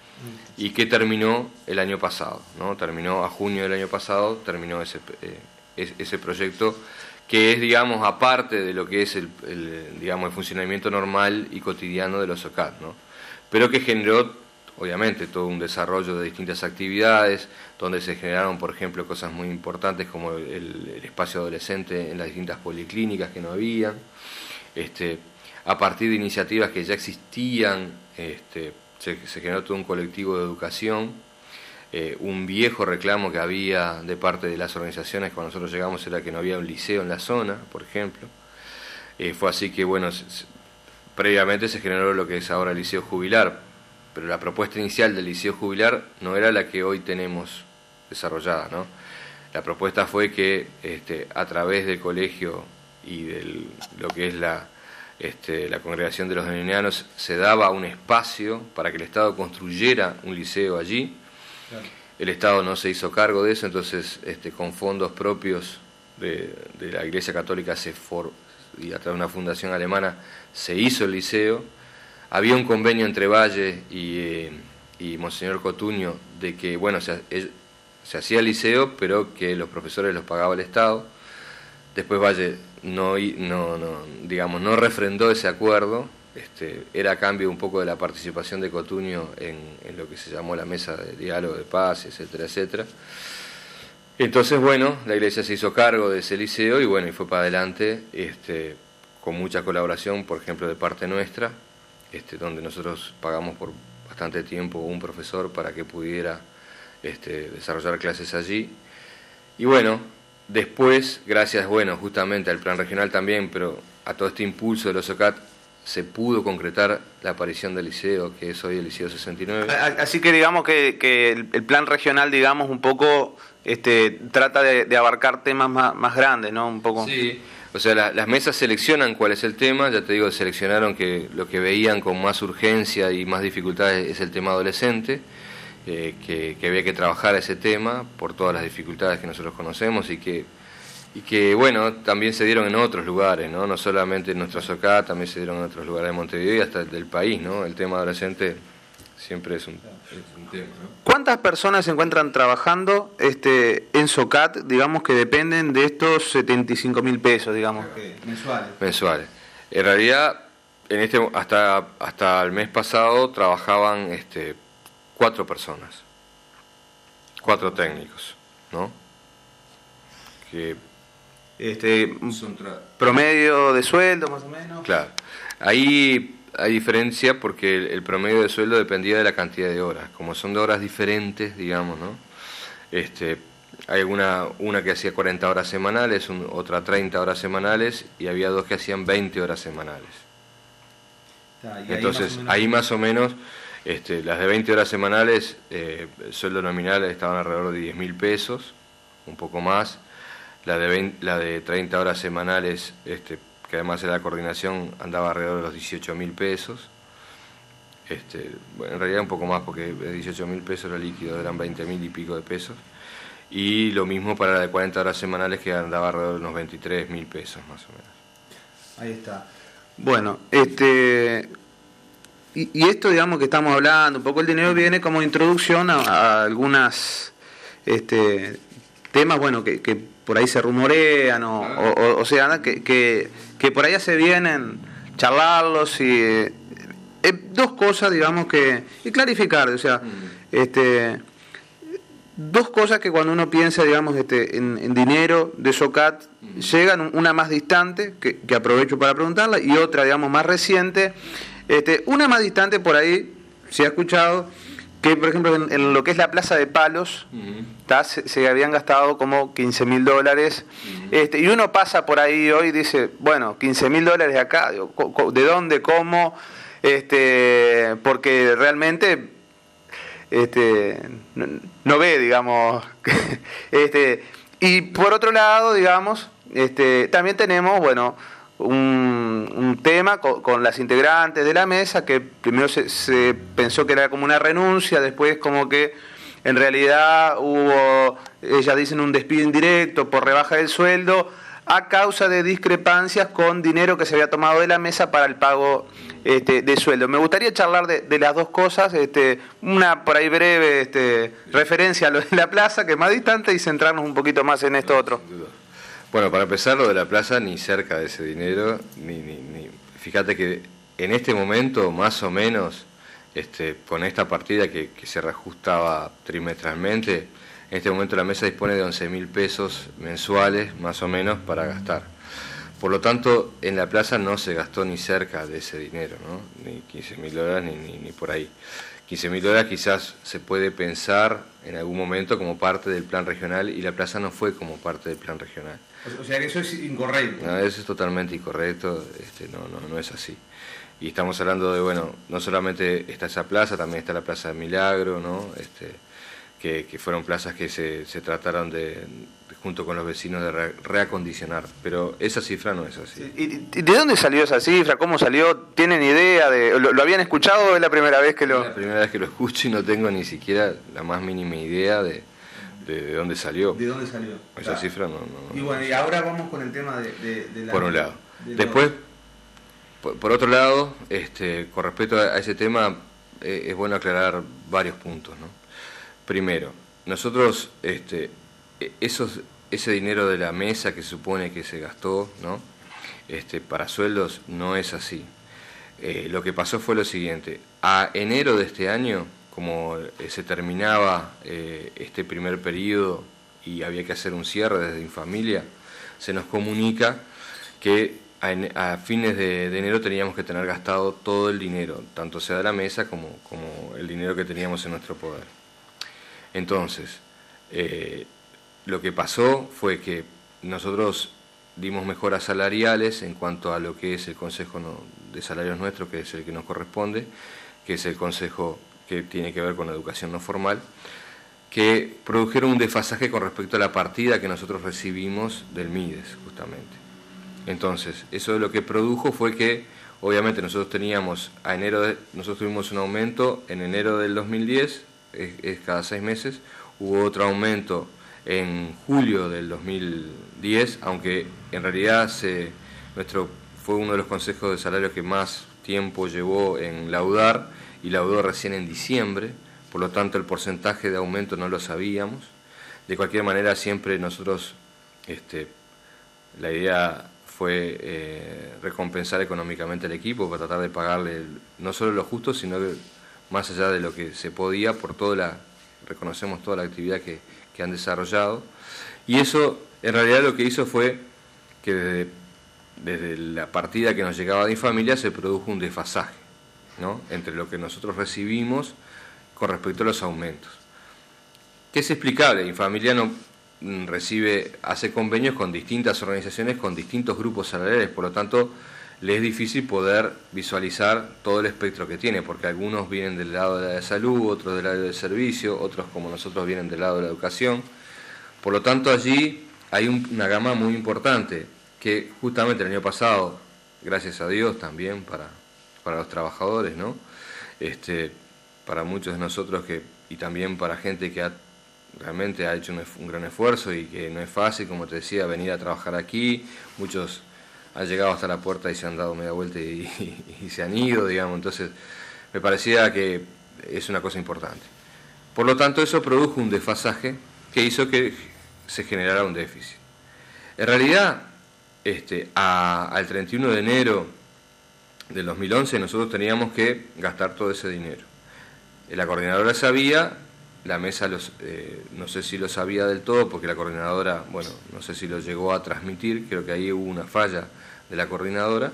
Y que terminó el año pasado, ¿no? Terminó a junio del año pasado, terminó ese, eh, ese proyecto que es, digamos, aparte de lo que es el, el, digamos, el funcionamiento normal y cotidiano de los SOCAT, ¿no? Pero que generó, obviamente, todo un desarrollo de distintas actividades, donde se generaron, por ejemplo, cosas muy importantes como el, el espacio adolescente en las distintas policlínicas que no habían, este, a partir de iniciativas que ya existían, este, se, se generó todo un colectivo de educación. Eh, un viejo reclamo que había de parte de las organizaciones cuando nosotros llegamos era que no había un liceo en la zona, por ejemplo. Eh, fue así que, bueno, se, se, previamente se generó lo que es ahora el Liceo Jubilar, pero la propuesta inicial del Liceo Jubilar no era la que hoy tenemos desarrollada, ¿no? La propuesta fue que este, a través del colegio y de lo que es la, este, la congregación de los dominicanos se daba un espacio para que el Estado construyera un liceo allí. Claro. El Estado no se hizo cargo de eso, entonces este, con fondos propios de, de la Iglesia Católica se for, y a través de una fundación alemana se hizo el liceo. Había un convenio entre Valle y, eh, y Monseñor Cotuño de que, bueno, se, eh, se hacía el liceo, pero que los profesores los pagaba el Estado. Después Valle no, no, no, digamos, no refrendó ese acuerdo. Este, era a cambio un poco de la participación de Cotuño en, en lo que se llamó la mesa de diálogo de paz, etcétera, etcétera. Entonces, bueno, la Iglesia se hizo cargo de ese liceo y bueno, y fue para adelante, este, con mucha colaboración, por ejemplo, de parte nuestra, este, donde nosotros pagamos por bastante tiempo un profesor para que pudiera este, desarrollar clases allí. Y bueno, después, gracias, bueno, justamente al plan regional también, pero a todo este impulso de los SOCAT, se pudo concretar la aparición del liceo, que es hoy el Liceo sesenta y nueve. Así que digamos que, que el, el plan regional, digamos, un poco este, trata de, de abarcar temas más, más grandes, ¿no? Un poco. Sí, o sea, la, las mesas seleccionan cuál es el tema, ya te digo, seleccionaron que lo que veían con más urgencia y más dificultades es el tema adolescente, eh, que, que había que trabajar ese tema por todas las dificultades que nosotros conocemos y que y que, bueno, también se dieron en otros lugares, ¿no? No solamente en nuestra SOCAT, también se dieron en otros lugares de Montevideo y hasta del país, ¿no? El tema adolescente siempre es un, es un tema, ¿no? ¿Cuántas personas se encuentran trabajando este, en SOCAT, digamos, que dependen de estos setenta y cinco mil pesos, digamos? Okay. Mensuales. Mensuales. En realidad, en este hasta hasta el mes pasado trabajaban este, cuatro personas, cuatro técnicos, ¿no? Que Este, promedio de sueldo más o menos. Claro, ahí hay diferencia porque el, el promedio de sueldo dependía de la cantidad de horas, como son de horas diferentes, digamos, ¿no? Este, hay una, una que hacía cuarenta horas semanales, un, otra treinta horas semanales y había dos que hacían veinte horas semanales. Ah, entonces ahí más o menos, ahí más o menos este, las de veinte horas semanales, eh, el sueldo nominal estaban alrededor de diez mil pesos, un poco más. La de, veinte, la de treinta horas semanales, este, que además era la coordinación, andaba alrededor de los dieciocho mil pesos. Este, bueno, en realidad un poco más, porque dieciocho mil pesos era líquido, eran veinte mil y pico de pesos. Y lo mismo para la de cuarenta horas semanales, que andaba alrededor de unos veintitrés mil pesos, más o menos. Ahí está. Bueno, este... Y, y esto, digamos, que estamos hablando, un poco el dinero viene como introducción a, a algunas este, temas, bueno, que... que por ahí se rumorean o, o, o sea, que, que, que por ahí se vienen charlarlos y eh, dos cosas, digamos, que y clarificar, o sea, este dos cosas que cuando uno piensa, digamos, este en, en dinero de SOCAT llegan, una más distante, que, que aprovecho para preguntarla, y otra, digamos, más reciente. Este, una más distante por ahí, se ha escuchado que, por ejemplo, en, en lo que es la Plaza de Palos, uh-huh. se, se habían gastado como quince mil dólares, uh-huh. este, y uno pasa por ahí hoy y dice, bueno, quince mil dólares de acá, ¿de dónde, cómo? Este, porque realmente este, no, no ve, digamos. este, y por otro lado, digamos, este, también tenemos, bueno, un, un tema con, con las integrantes de la mesa, que primero se, se pensó que era como una renuncia, después como que en realidad hubo, ellas dicen, un despido indirecto por rebaja del sueldo, a causa de discrepancias con dinero que se había tomado de la mesa para el pago este, de sueldo. Me gustaría charlar de, de las dos cosas, este, una por ahí breve este, referencia a lo de la plaza, que es más distante, y centrarnos un poquito más en esto no, otro. Sin duda. Bueno, para empezar, lo de la plaza, ni cerca de ese dinero, ni, ni, ni fíjate que en este momento, más o menos, este, con esta partida que, que se reajustaba trimestralmente, en este momento la mesa dispone de once mil pesos mensuales, más o menos, para gastar. Por lo tanto, en la plaza no se gastó ni cerca de ese dinero, ¿no? Ni quince mil dólares, ni, ni, ni por ahí. quince mil dólares quizás se puede pensar en algún momento como parte del plan regional, y la plaza no fue como parte del plan regional. O sea que eso es incorrecto. No, eso es totalmente incorrecto, este, no, no, no es así. Y estamos hablando de, bueno, no solamente está esa plaza, también está la Plaza de Milagro, ¿no? Este, que, que fueron plazas que se, se trataron de, junto con los vecinos, de re, reacondicionar, pero esa cifra no es así. ¿Y de dónde salió esa cifra? ¿Cómo salió? ¿Tienen idea? de ¿Lo, lo habían escuchado o es la primera vez que lo...? Es la primera vez que lo escucho y no tengo ni siquiera la más mínima idea de, de, de dónde salió. ¿De dónde salió? Esa claro. cifra no, no... Y bueno, y ahora vamos con el tema de, de, de la... Por un lado. De Después, por, por otro lado, este, con respecto a, a ese tema, eh, es bueno aclarar varios puntos, ¿no? Primero, nosotros, este, esos, ese dinero de la mesa que se supone que se gastó, ¿no? Este, para sueldos, no es así. Eh, lo que pasó fue lo siguiente: a enero de este año, como eh, se terminaba eh, este primer periodo y había que hacer un cierre desde Infamilia, se nos comunica que a, en, a fines de, de enero teníamos que tener gastado todo el dinero, tanto sea de la mesa como, como el dinero que teníamos en nuestro poder. Entonces, eh, lo que pasó fue que nosotros dimos mejoras salariales en cuanto a lo que es el Consejo de Salarios nuestro, que es el que nos corresponde, que es el consejo que tiene que ver con la educación no formal, que produjeron un desfasaje con respecto a la partida que nosotros recibimos del MIDES, justamente. Entonces, eso lo que produjo fue que, obviamente, nosotros teníamos, a enero de, nosotros tuvimos un aumento en enero del dos mil diez, es, es cada seis meses, hubo otro aumento en julio del dos mil diez, aunque en realidad se, nuestro fue uno de los consejos de salarios que más tiempo llevó en laudar, y laudó recién en diciembre, por lo tanto el porcentaje de aumento no lo sabíamos. De cualquier manera, siempre nosotros, este, la idea fue eh, recompensar económicamente al equipo para tratar de pagarle el, no solo lo justo, sino que más allá de lo que se podía, por toda la, reconocemos toda la actividad que, que han desarrollado. Y eso, en realidad, lo que hizo fue que desde, desde la partida que nos llegaba de Infamilia se produjo un desfasaje, ¿no?, entre lo que nosotros recibimos con respecto a los aumentos. ¿Qué es explicable? Infamilia no recibe, hace convenios con distintas organizaciones, con distintos grupos salariales, por lo tanto le es difícil poder visualizar todo el espectro que tiene, porque algunos vienen del lado de la salud, otros del lado del servicio, otros como nosotros vienen del lado de la educación. Por lo tanto, allí hay un, una gama muy importante que justamente el año pasado, gracias a Dios también para, para los trabajadores, ¿no?, este, para muchos de nosotros que, y también para gente que ha, realmente ha hecho un, un gran esfuerzo y que no es fácil, como te decía, venir a trabajar aquí. Muchos han llegado hasta la puerta y se han dado media vuelta y, y, y se han ido, digamos. Entonces me parecía que es una cosa importante. Por lo tanto, eso produjo un desfasaje que hizo que se generara un déficit. En realidad, este, a, al treinta y uno de enero del dos mil once nosotros teníamos que gastar todo ese dinero. La coordinadora sabía, la mesa los, eh, no sé si lo sabía del todo, porque la coordinadora, bueno, no sé si lo llegó a transmitir, creo que ahí hubo una falla de la coordinadora.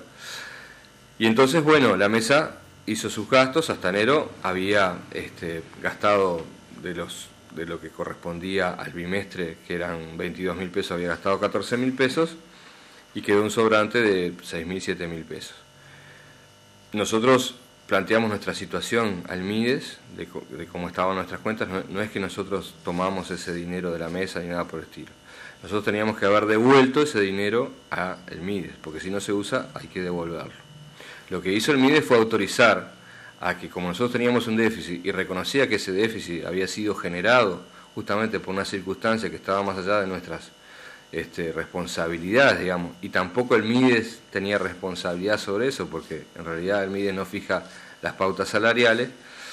Y entonces, bueno, la mesa hizo sus gastos, hasta enero había este, gastado de los de lo que correspondía al bimestre, que eran veintidós mil pesos, había gastado catorce mil pesos, y quedó un sobrante de seis mil, siete mil pesos. Nosotros planteamos nuestra situación al Mides, de, de cómo estaban nuestras cuentas, no, no es que nosotros tomamos ese dinero de la mesa ni nada por el estilo. Nosotros teníamos que haber devuelto ese dinero al Mides, porque si no se usa hay que devolverlo. Lo que hizo el Mides fue autorizar a que, como nosotros teníamos un déficit y reconocía que ese déficit había sido generado justamente por una circunstancia que estaba más allá de nuestras este, responsabilidades, digamos, y tampoco el Mides tenía responsabilidad sobre eso, porque en realidad el Mides no fija las pautas salariales.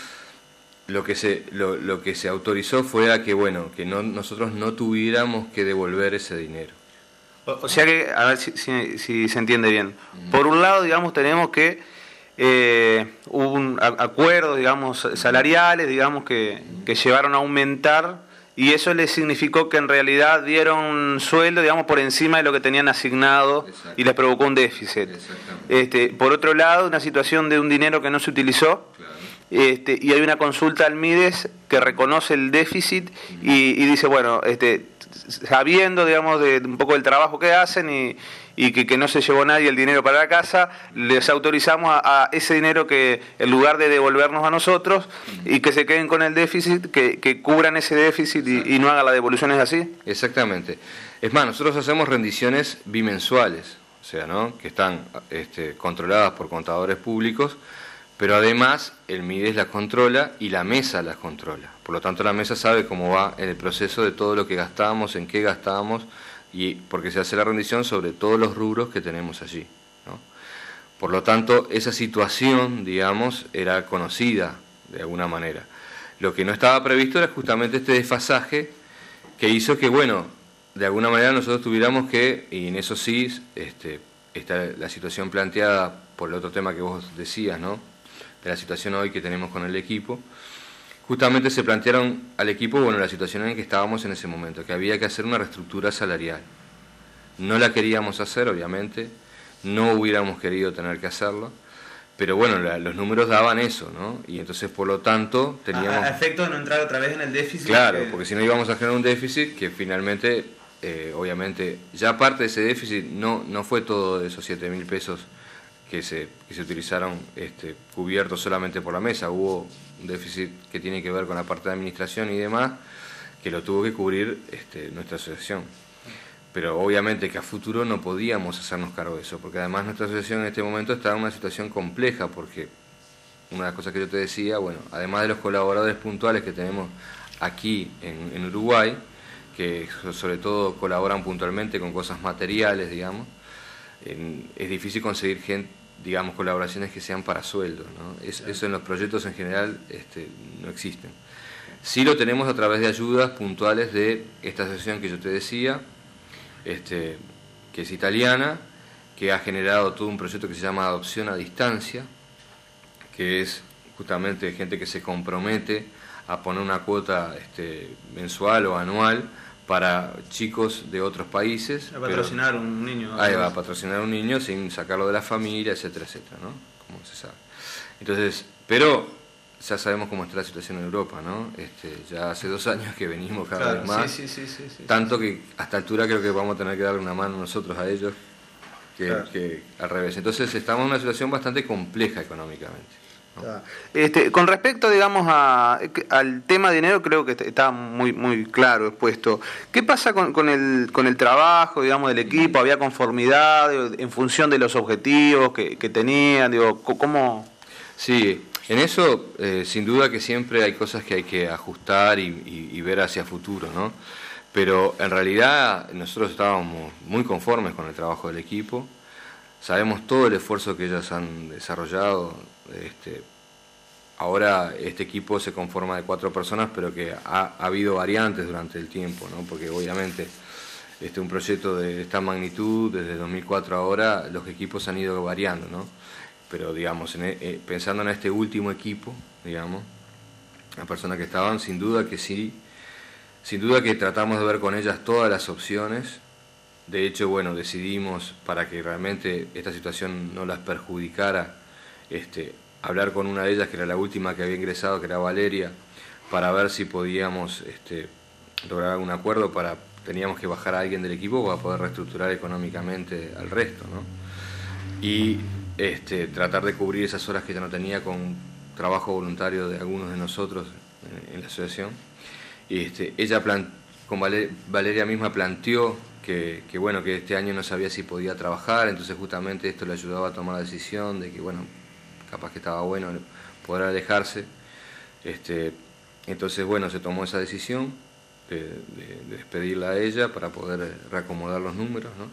Lo que se lo, lo que se autorizó fue a que, bueno, que no, nosotros no tuviéramos que devolver ese dinero. O, o sea que, a ver si, si, si se entiende bien. Mm. Por un lado, digamos, tenemos que eh, hubo un acuerdos, digamos, salariales, digamos, que, que llevaron a aumentar, y eso les significó que en realidad dieron un sueldo, digamos, por encima de lo que tenían asignado. Exacto. Y les provocó un déficit. Este, por otro lado, una situación de un dinero que no se utilizó. Claro. Este, y hay una consulta al Mides que reconoce el déficit y, y dice, bueno, este, sabiendo, digamos, de un poco del trabajo que hacen y, y que, que no se llevó nadie el dinero para la casa, les autorizamos a, a ese dinero que, en lugar de devolvernos a nosotros y que se queden con el déficit, que, que cubran ese déficit y, y no hagan la devolución, ¿es así? Exactamente. Es más, nosotros hacemos rendiciones bimensuales, o sea, ¿no?, que están este, controladas por contadores públicos, pero además el Mides las controla y la mesa las controla. Por lo tanto, la mesa sabe cómo va en el proceso de todo lo que gastamos, en qué gastamos, y porque se hace la rendición sobre todos los rubros que tenemos allí, ¿no? Por lo tanto, esa situación, digamos, era conocida de alguna manera. Lo que no estaba previsto era justamente este desfasaje que hizo que, bueno, de alguna manera nosotros tuviéramos que, y en eso sí, este, está la situación planteada por el otro tema que vos decías, ¿no?, de la situación hoy que tenemos con el equipo, justamente se plantearon al equipo, bueno, la situación en que estábamos en ese momento, que había que hacer una reestructura salarial. No la queríamos hacer, obviamente, no hubiéramos querido tener que hacerlo, pero bueno, la, los números daban eso, ¿no? Y entonces, por lo tanto, teníamos... A, a efecto de no entrar otra vez en el déficit. Claro, que... porque si no íbamos a generar un déficit que finalmente, eh, obviamente, ya parte de ese déficit no, no fue todo de esos siete mil pesos que se, que se utilizaron este, cubiertos solamente por la mesa. Hubo un déficit que tiene que ver con la parte de administración y demás, que lo tuvo que cubrir este, nuestra asociación. Pero obviamente que a futuro no podíamos hacernos cargo de eso, porque además nuestra asociación en este momento está en una situación compleja, porque una de las cosas que yo te decía, bueno, además de los colaboradores puntuales que tenemos aquí en, en Uruguay, que sobre todo colaboran puntualmente con cosas materiales, digamos, en, es difícil conseguir gente, digamos, colaboraciones que sean para sueldo, ¿no? Es, eso en los proyectos en general este, no existen. Sí lo tenemos a través de ayudas puntuales de esta asociación que yo te decía, este, que es italiana, que ha generado todo un proyecto que se llama Adopción a Distancia, que es justamente gente que se compromete a poner una cuota este, mensual o anual para chicos de otros países. A patrocinar pero, un niño. Ahí va, a patrocinar un niño sin sacarlo de la familia, etcétera, etcétera, ¿no? Como se sabe. Entonces, pero ya sabemos cómo está la situación en Europa, ¿no? Este, ya hace dos años que venimos cada claro, vez más. Sí, sí, sí, sí, sí, tanto sí. que a esta altura creo que vamos a tener que darle una mano nosotros a ellos que, claro. que al revés. Entonces estamos en una situación bastante compleja económicamente, ¿no? Este, con respecto, digamos, a, al tema de dinero, creo que está muy muy claro expuesto. ¿Qué pasa con, con, el, con el trabajo, digamos, del equipo? ¿Había conformidad en función de los objetivos que, que tenían? Digo, ¿cómo...? Sí, en eso, eh, sin duda que siempre hay cosas que hay que ajustar y, y, y ver hacia futuro, ¿no? Pero en realidad nosotros estábamos muy conformes con el trabajo del equipo. Sabemos todo el esfuerzo que ellos han desarrollado. Este, ahora este equipo se conforma de cuatro personas, pero que ha, ha habido variantes durante el tiempo, ¿no? Porque obviamente este, un proyecto de esta magnitud, desde dos mil cuatro ahora, los equipos han ido variando, ¿no? Pero digamos, en, eh, pensando en este último equipo, digamos, las personas que estaban, sin duda que sí, sin duda que tratamos de ver con ellas todas las opciones. De hecho, bueno, decidimos, para que realmente esta situación no las perjudicara, este, hablar con una de ellas, que era la última que había ingresado, que era Valeria, para ver si podíamos este, lograr algún acuerdo, para teníamos que bajar a alguien del equipo para poder reestructurar económicamente al resto, ¿no? Y este, tratar de cubrir esas horas que ya no tenía con trabajo voluntario de algunos de nosotros en, en la asociación. Y este, ella, plan, con Valer, Valeria misma, planteó que, que, bueno, que este año no sabía si podía trabajar, entonces justamente esto le ayudaba a tomar la decisión de que, bueno, capaz que estaba bueno poder alejarse. Este, entonces, bueno, se tomó esa decisión de, de, de despedirla a ella para poder reacomodar los números, ¿no?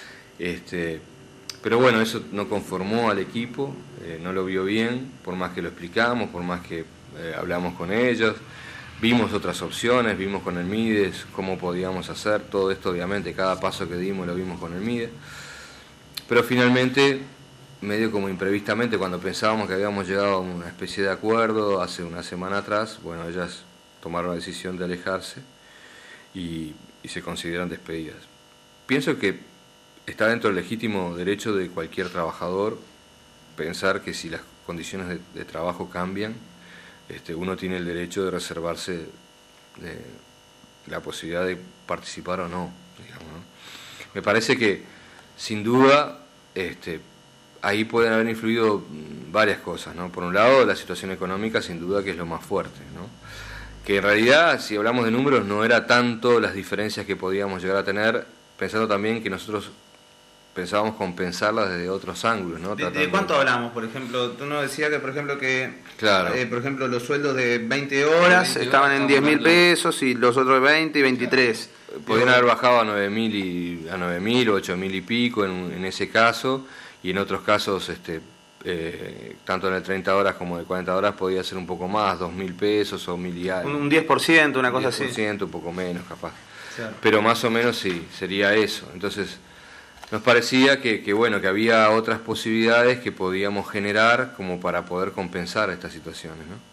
Este, pero bueno, eso no conformó al equipo, eh, no lo vio bien, por más que lo explicamos, por más que eh, hablamos con ellos, vimos otras opciones, vimos con el MIDES cómo podíamos hacer, todo esto obviamente, cada paso que dimos lo vimos con el MIDES, pero finalmente, medio como imprevistamente, cuando pensábamos que habíamos llegado a una especie de acuerdo hace una semana atrás, bueno, ellas tomaron la decisión de alejarse y, y se consideran despedidas. Pienso que está dentro del legítimo derecho de cualquier trabajador pensar que si las condiciones de, de trabajo cambian, este, uno tiene el derecho de reservarse de la posibilidad de participar o no, digamos, ¿no? Me parece que, sin duda, este, ahí pueden haber influido varias cosas, ¿no? Por un lado, la situación económica, sin duda, que es lo más fuerte, ¿no? Que en realidad, si hablamos de números, no era tanto las diferencias que podíamos llegar a tener, pensando también que nosotros pensábamos compensarlas desde otros ángulos, ¿no? ¿De, de cuánto hablamos? Por ejemplo, tú nos decías que, por ejemplo, que claro. eh, por ejemplo, los sueldos de veinte horas veinte estaban horas, en diez mil pesos y los otros de veinte y veintitrés. Claro. Podían haber bajado a nueve mil y a nueve mil o ocho mil y pico en, en ese caso, y en otros casos, este, eh, tanto en el treinta horas como de cuarenta horas podía ser un poco más, dos mil pesos o mil y algo. Un diez por ciento, una cosa así. diez por ciento, un poco menos capaz. Claro. Pero más o menos sí, sería eso. Entonces, nos parecía que, que, bueno, que había otras posibilidades que podíamos generar como para poder compensar estas situaciones, ¿no?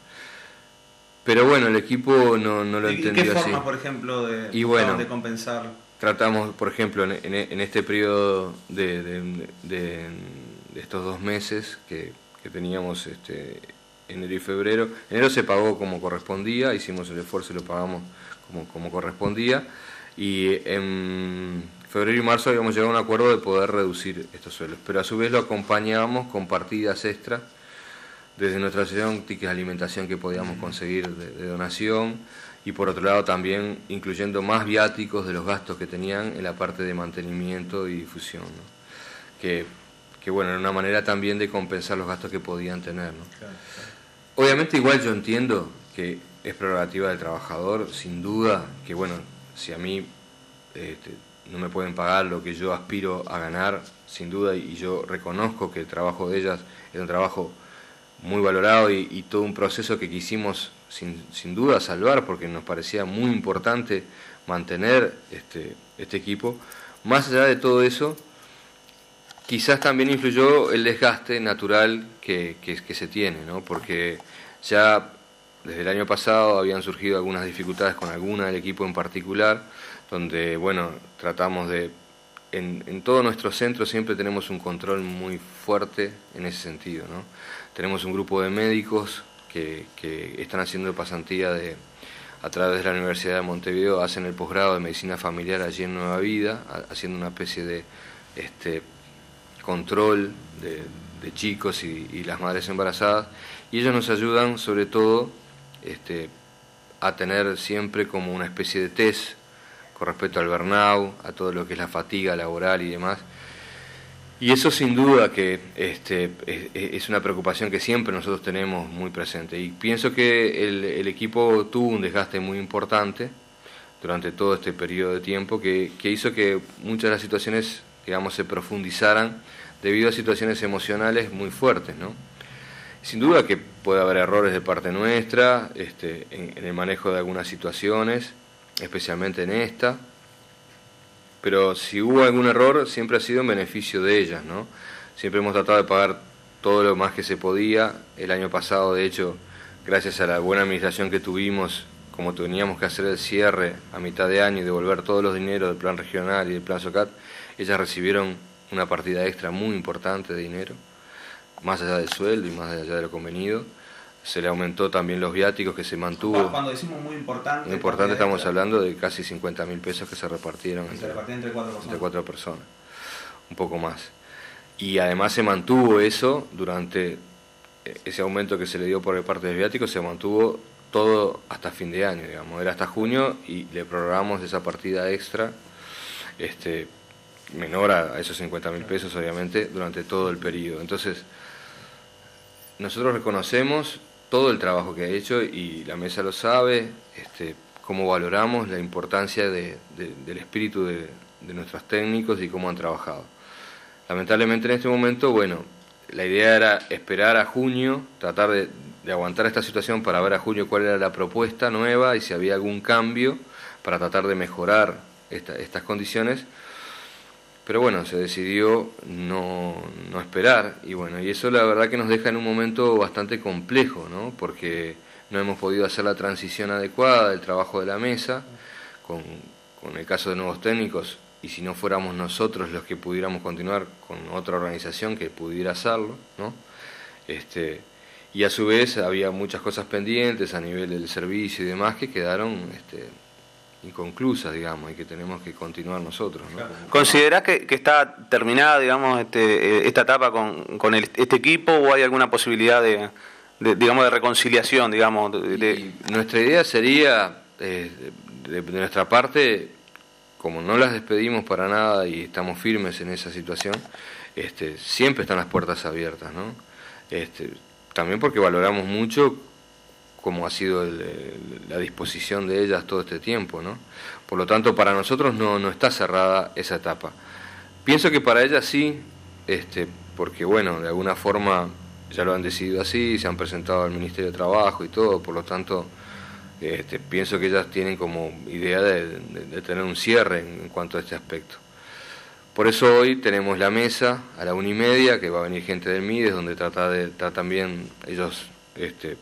Pero bueno, el equipo no, no lo ¿Y entendió así. ¿Qué forma, por ejemplo, de, y bueno, de compensar? Tratamos, por ejemplo, en, en, en este periodo de, de, de, de estos dos meses que, que teníamos este, enero y febrero, enero se pagó como correspondía, hicimos el esfuerzo y lo pagamos como, como correspondía, y en febrero y marzo habíamos llegado a un acuerdo de poder reducir estos sueldos, pero a su vez lo acompañábamos con partidas extras desde nuestra asociación, tickets de alimentación que podíamos conseguir de, de donación, y por otro lado también incluyendo más viáticos de los gastos que tenían en la parte de mantenimiento y difusión, ¿no? que, que bueno, era una manera también de compensar los gastos que podían tener, ¿no? Claro, claro. Obviamente igual yo entiendo que es prerrogativa del trabajador, sin duda, que bueno, si a mí este, no me pueden pagar lo que yo aspiro a ganar, sin duda, y yo reconozco que el trabajo de ellas es un trabajo muy valorado y, y todo un proceso que quisimos sin, sin duda salvar, porque nos parecía muy importante mantener este, este equipo. Más allá de todo eso, quizás también influyó el desgaste natural que, que, que se tiene, ¿no? Porque ya desde el año pasado habían surgido algunas dificultades con alguna del equipo en particular, donde, bueno, tratamos de, en, en todo nuestro centro siempre tenemos un control muy fuerte en ese sentido, ¿no? Tenemos un grupo de médicos que, que están haciendo pasantía de, a través de la Universidad de Montevideo, hacen el posgrado de Medicina Familiar allí en Nueva Vida, a, haciendo una especie de este, control de, de chicos y, y las madres embarazadas, y ellos nos ayudan sobre todo este, a tener siempre como una especie de test con respecto al burnout, a todo lo que es la fatiga laboral y demás. Y eso sin duda que este, es, es una preocupación que siempre nosotros tenemos muy presente. Y pienso que el, el equipo tuvo un desgaste muy importante durante todo este periodo de tiempo que, que hizo que muchas de las situaciones, digamos, se profundizaran debido a situaciones emocionales muy fuertes, ¿no? Sin duda que puede haber errores de parte nuestra este, en, en el manejo de algunas situaciones, especialmente en esta. Pero si hubo algún error, siempre ha sido en beneficio de ellas, ¿no? Siempre hemos tratado de pagar todo lo más que se podía. El año pasado, de hecho, gracias a la buena administración que tuvimos, como teníamos que hacer el cierre a mitad de año y devolver todos los dineros del plan regional y del plan SOCAT, ellas recibieron una partida extra muy importante de dinero, más allá del sueldo y más allá de lo convenido. Se le aumentó también los viáticos, que se mantuvo. Cuando decimos muy importante... Muy importante, estamos extra. hablando de casi cincuenta mil pesos que se repartieron, se entre, repartieron entre, cuatro entre cuatro personas, un poco más. y además se mantuvo eso durante ese aumento que se le dio por parte del viático, se mantuvo todo hasta fin de año, digamos, era hasta junio y le prorrogamos esa partida extra, este, menor a esos cincuenta mil pesos obviamente, durante todo el periodo. Entonces, nosotros reconocemos todo el trabajo que ha hecho y la mesa lo sabe, este, cómo valoramos la importancia de, de, del espíritu de, de nuestros técnicos y cómo han trabajado. Lamentablemente en este momento, bueno, la idea era esperar a junio, tratar de, de aguantar esta situación para ver a junio cuál era la propuesta nueva y si había algún cambio para tratar de mejorar esta, estas condiciones. Pero bueno, se decidió no, no esperar y bueno, y eso la verdad que nos deja en un momento bastante complejo, ¿no? Porque no hemos podido hacer la transición adecuada del trabajo de la mesa, con, con el caso de nuevos técnicos, y si no fuéramos nosotros los que pudiéramos continuar con otra organización que pudiera hacerlo, ¿no? Este, y a su vez había muchas cosas pendientes a nivel del servicio y demás que quedaron este, inconclusas, digamos, y que tenemos que continuar nosotros, ¿no? ¿Considerás que, que está terminada, digamos, este, esta etapa con, con el, este equipo o hay alguna posibilidad de, de digamos, de reconciliación, digamos? De, de... Nuestra idea sería, eh, de, de nuestra parte, como no las despedimos para nada y estamos firmes en esa situación, este, siempre están las puertas abiertas, ¿no? Este, también porque valoramos mucho cómo ha sido el, el, la disposición de ellas todo este tiempo, ¿no? Por lo tanto, para nosotros no, no está cerrada esa etapa. Pienso que para ellas sí, este, porque bueno, de alguna forma ya lo han decidido así, se han presentado al Ministerio de Trabajo y todo, por lo tanto... Este, pienso que ellas tienen como idea de, de, de tener un cierre en, en cuanto a este aspecto. Por eso hoy tenemos la mesa a la una y media, que va a venir gente del MIDES, donde trata de, tratan bien, ellos este,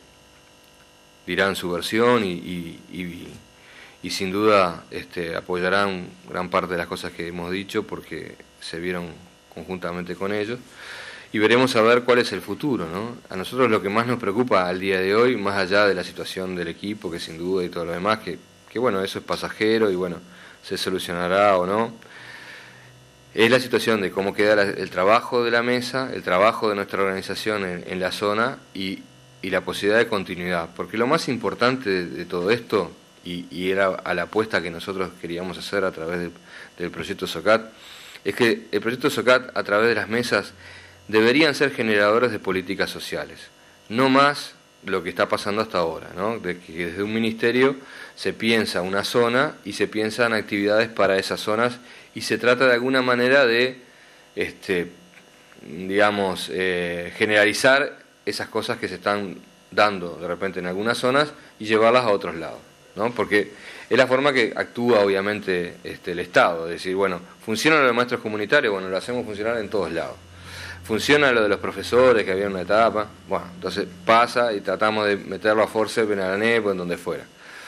dirán su versión y, y, y, y sin duda este, apoyarán gran parte de las cosas que hemos dicho porque se vieron conjuntamente con ellos. Y veremos a ver cuál es el futuro, ¿no? A nosotros lo que más nos preocupa al día de hoy, más allá de la situación del equipo, que sin duda y todo lo demás, que, que bueno, eso es pasajero y bueno, se solucionará o no, es la situación de cómo queda la, el trabajo de la mesa, el trabajo de nuestra organización en, en la zona y, y la posibilidad de continuidad. Porque lo más importante de, de todo esto, y, y era a la apuesta que nosotros queríamos hacer a través de, del proyecto SOCAT, es que el proyecto SOCAT, a través de las mesas, deberían ser generadores de políticas sociales, no más lo que está pasando hasta ahora, ¿no? De que desde un ministerio se piensa una zona y se piensan actividades para esas zonas y se trata de alguna manera de, este, digamos, eh, generalizar esas cosas que se están dando de repente en algunas zonas y llevarlas a otros lados, ¿no? Porque es la forma que actúa obviamente este, el Estado, es decir, bueno, funciona lo de maestros comunitarios, bueno, lo hacemos funcionar en todos lados. Funciona lo de los profesores, que había una etapa, bueno, entonces pasa y tratamos de meterlo a Forcep, en Arané, o en donde fuera.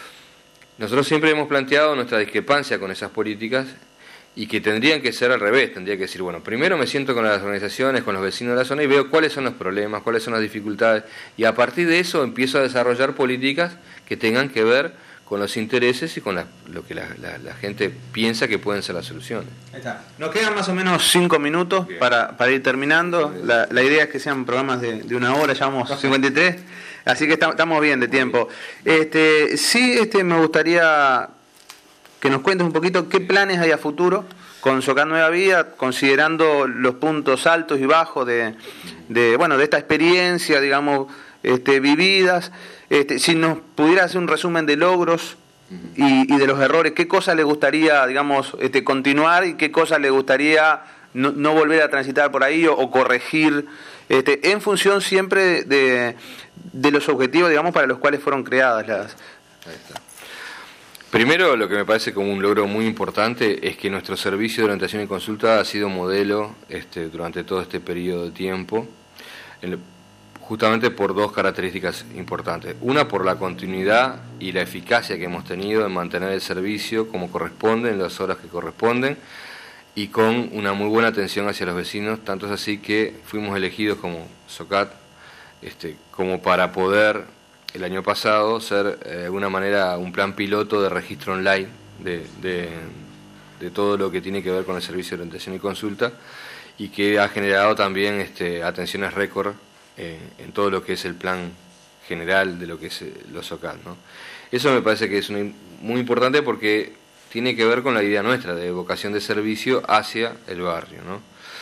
Nosotros siempre hemos planteado nuestra discrepancia con esas políticas y que tendrían que ser al revés, tendría que decir, bueno, primero me siento con las organizaciones, con los vecinos de la zona y veo cuáles son los problemas, cuáles son las dificultades y a partir de eso empiezo a desarrollar políticas que tengan que ver con los intereses y con la, lo que la, la, la gente piensa que pueden ser las soluciones. Ahí está. Nos quedan más o menos cinco minutos para, para ir terminando. La, la idea es que sean programas de, de una hora, ya vamos cincuenta y tres, así que estamos, estamos bien de tiempo. Este, sí, este, me gustaría que nos cuentes un poquito qué planes hay a futuro con SOCAT Nueva Vida, considerando los puntos altos y bajos de, de, bueno, de esta experiencia, digamos, este, vividas. Este, si nos pudiera hacer un resumen de logros y, y de los errores, ¿qué cosas le gustaría, digamos, este, continuar y qué cosas le gustaría no, no volver a transitar por ahí o, o corregir, este, en función siempre de, de los objetivos, digamos, para los cuales fueron creadas las... Ahí está. Primero, lo que me parece como un logro muy importante es que nuestro servicio de orientación y consulta ha sido modelo este, durante todo este periodo de tiempo. El, justamente por dos características importantes. Una, por la continuidad y la eficacia que hemos tenido en mantener el servicio como corresponde, en las horas que corresponden, y con una muy buena atención hacia los vecinos, tanto es así que fuimos elegidos como SOCAT, este, como para poder, el año pasado, ser eh, de alguna manera un plan piloto de registro online de, de, de todo lo que tiene que ver con el servicio de orientación y consulta, y que ha generado también este, atenciones récord eh, en todo lo que es el plan general de lo que es los SOCAT, ¿no? Eso me parece que es una, muy importante porque tiene que ver con la idea nuestra de vocación de servicio hacia el barrio, ¿no?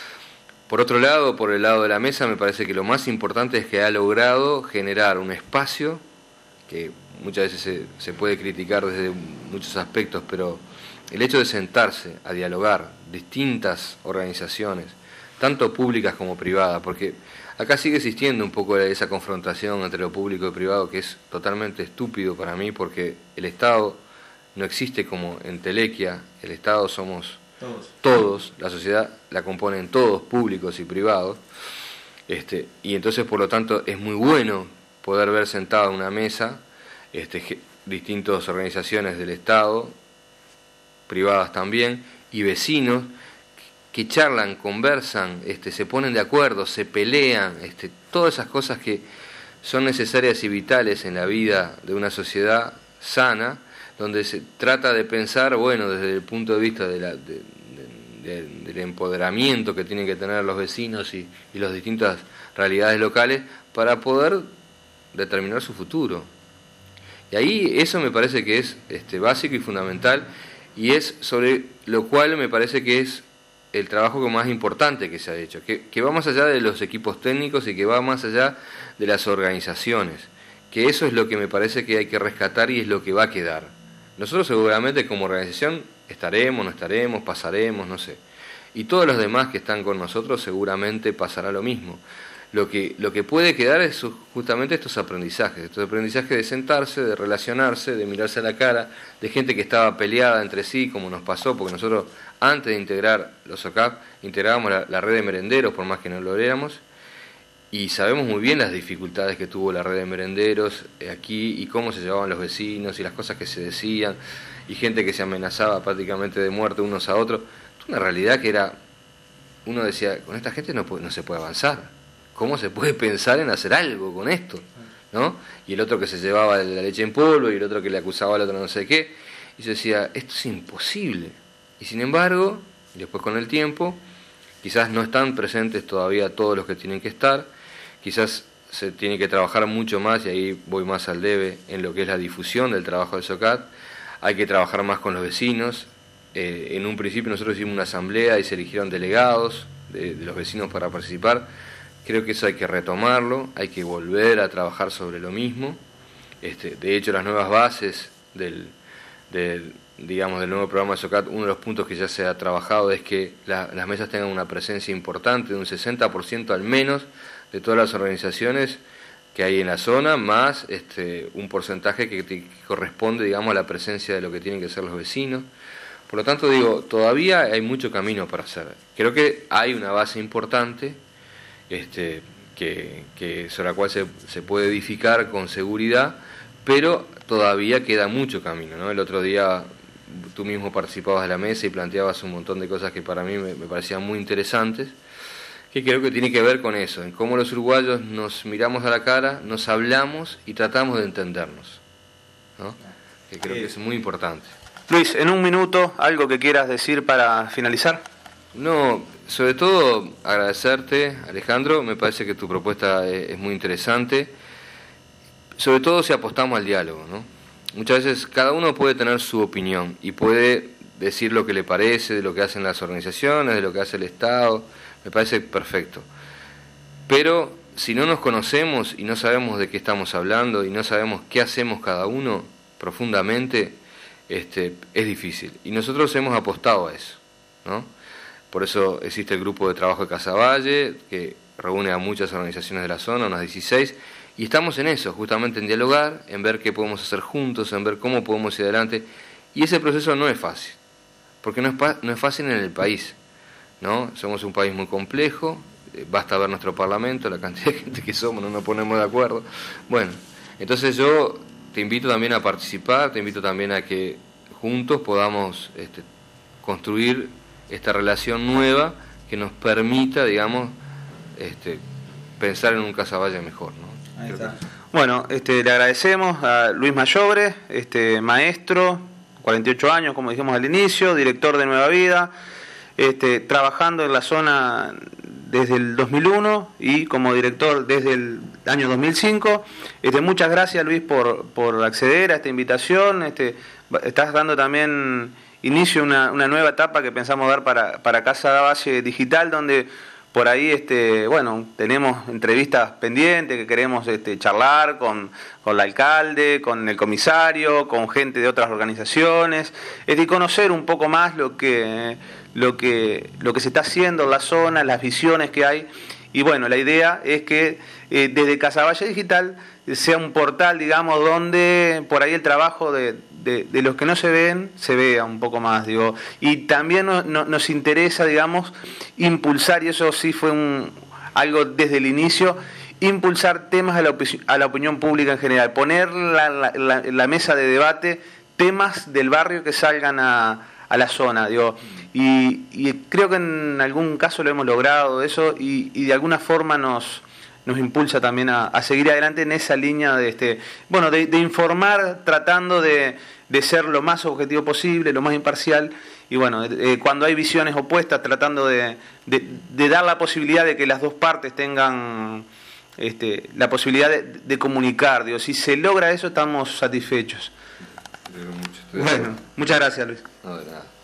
Por otro lado, por el lado de la mesa, me parece que lo más importante es que ha logrado generar un espacio que muchas veces se, se puede criticar desde muchos aspectos, pero el hecho de sentarse a dialogar distintas organizaciones, tanto públicas como privadas, porque acá sigue existiendo un poco esa confrontación entre lo público y privado que es totalmente estúpido para mí, porque el Estado no existe como entelequia, el Estado somos todos, todos la sociedad la componen todos, públicos y privados, este, y entonces por lo tanto es muy bueno poder ver sentado en una mesa este, distintas organizaciones del Estado, privadas también, y vecinos que charlan, conversan, este, se ponen de acuerdo, se pelean, este, todas esas cosas que son necesarias y vitales en la vida de una sociedad sana, donde se trata de pensar, bueno, desde el punto de vista de la, de, de, de, del empoderamiento que tienen que tener los vecinos y, y las distintas realidades locales para poder determinar su futuro. Y ahí eso me parece que es este, básico y fundamental, y es sobre lo cual me parece que es el trabajo más importante que se ha hecho, que, que va más allá de los equipos técnicos y que va más allá de las organizaciones, que eso es lo que me parece que hay que rescatar y es lo que va a quedar. Nosotros seguramente como organización estaremos, no estaremos, pasaremos, no sé, y todos los demás que están con nosotros seguramente pasará lo mismo. Lo que, lo que puede quedar es justamente estos aprendizajes, estos aprendizajes de sentarse, de relacionarse, de mirarse a la cara, de gente que estaba peleada entre sí, como nos pasó, porque nosotros antes de integrar los SOCAP, integrábamos la, la red de merenderos, por más que no lo éramos, y sabemos muy bien las dificultades que tuvo la red de merenderos aquí, y cómo se llevaban los vecinos, y las cosas que se decían, y gente que se amenazaba prácticamente de muerte unos a otros. Una realidad que era, uno decía, con esta gente no, puede, no se puede avanzar. ¿Cómo se puede pensar en hacer algo con esto? ¿No? Y el otro que se llevaba la leche en polvo y el otro que le acusaba al otro no sé qué. Y yo decía, esto es imposible. Y sin embargo, después con el tiempo, quizás no están presentes todavía todos los que tienen que estar, quizás se tiene que trabajar mucho más, y ahí voy más al debe, en lo que es la difusión del trabajo del SOCAT. Hay que trabajar más con los vecinos. Eh, en un principio nosotros hicimos una asamblea y se eligieron delegados de, de los vecinos para participar. Creo que eso hay que retomarlo, hay que volver a trabajar sobre lo mismo. Este, de hecho, las nuevas bases del, del, digamos, del nuevo programa de SOCAT, uno de los puntos que ya se ha trabajado es que la, las mesas tengan una presencia importante, de un sesenta por ciento al menos, de todas las organizaciones que hay en la zona, más este, un porcentaje que, que corresponde, digamos, a la presencia de lo que tienen que ser los vecinos. Por lo tanto, digo, todavía hay mucho camino para hacer. Creo que hay una base importante, Este, que, que sobre la cual se, se puede edificar con seguridad, pero todavía queda mucho camino, ¿no? El otro día tú mismo participabas de la mesa y planteabas un montón de cosas que para mí me, me parecían muy interesantes, que creo que tiene que ver con eso, en cómo los uruguayos nos miramos a la cara, nos hablamos y tratamos de entendernos, ¿no? Que creo que es muy importante. Luis, en un minuto, algo que quieras decir para finalizar. No, sobre todo agradecerte, Alejandro, me parece que tu propuesta es, es muy interesante, sobre todo si apostamos al diálogo, ¿no? Muchas veces cada uno puede tener su opinión y puede decir lo que le parece de lo que hacen las organizaciones, de lo que hace el Estado, me parece perfecto. Pero si no nos conocemos y no sabemos de qué estamos hablando y no sabemos qué hacemos cada uno profundamente, este, es difícil. Y nosotros hemos apostado a eso, ¿no? Por eso existe el grupo de trabajo de Casaballe, que reúne a muchas organizaciones de la zona, unas dieciséis, y estamos en eso, justamente en dialogar, en ver qué podemos hacer juntos, en ver cómo podemos ir adelante. Y ese proceso no es fácil, porque no es, no es fácil en el país, ¿no? Somos un país muy complejo, eh, basta ver nuestro parlamento, la cantidad de gente que somos, no nos ponemos de acuerdo. Bueno, entonces yo te invito también a participar, te invito también a que juntos podamos este, construir esta relación nueva que nos permita, digamos, este, pensar en un Casaballe mejor, ¿no? Ahí está. Bueno, este, le agradecemos a Luis Mayobre, este, maestro, cuarenta y ocho años, como dijimos al inicio, director de Nueva Vida, este, trabajando en la zona desde el dos mil uno y como director desde el año dos mil cinco. Este, muchas gracias, Luis, por, por acceder a esta invitación. Este, estás dando también inicio a una, una nueva etapa que pensamos dar para, para Casa Valle Digital, donde por ahí, este, bueno, tenemos entrevistas pendientes que queremos este, charlar con, con el alcalde, con el comisario, con gente de otras organizaciones, este, y conocer un poco más lo que, lo que, lo que se está haciendo en la zona, las visiones que hay. Y bueno, la idea es que eh, desde Casa Valle Digital sea un portal, digamos, donde por ahí el trabajo de, de, de los que no se ven, se vea un poco más, digo. Y también no, no, nos interesa, digamos, impulsar, y eso sí fue un, algo desde el inicio, impulsar temas a la, a la opinión pública en general, poner la, la, la, la mesa de debate, temas del barrio que salgan a, a la zona, digo. Y, y creo que en algún caso lo hemos logrado eso, y, y de alguna forma nos... nos impulsa también a, a seguir adelante en esa línea de este bueno de, de informar, tratando de, de ser lo más objetivo posible, lo más imparcial, y bueno, eh, cuando hay visiones opuestas, tratando de, de, de dar la posibilidad de que las dos partes tengan este, la posibilidad de, de comunicar. Digo, si se logra eso, estamos satisfechos. Bueno, muchas gracias, Luis. No, de nada.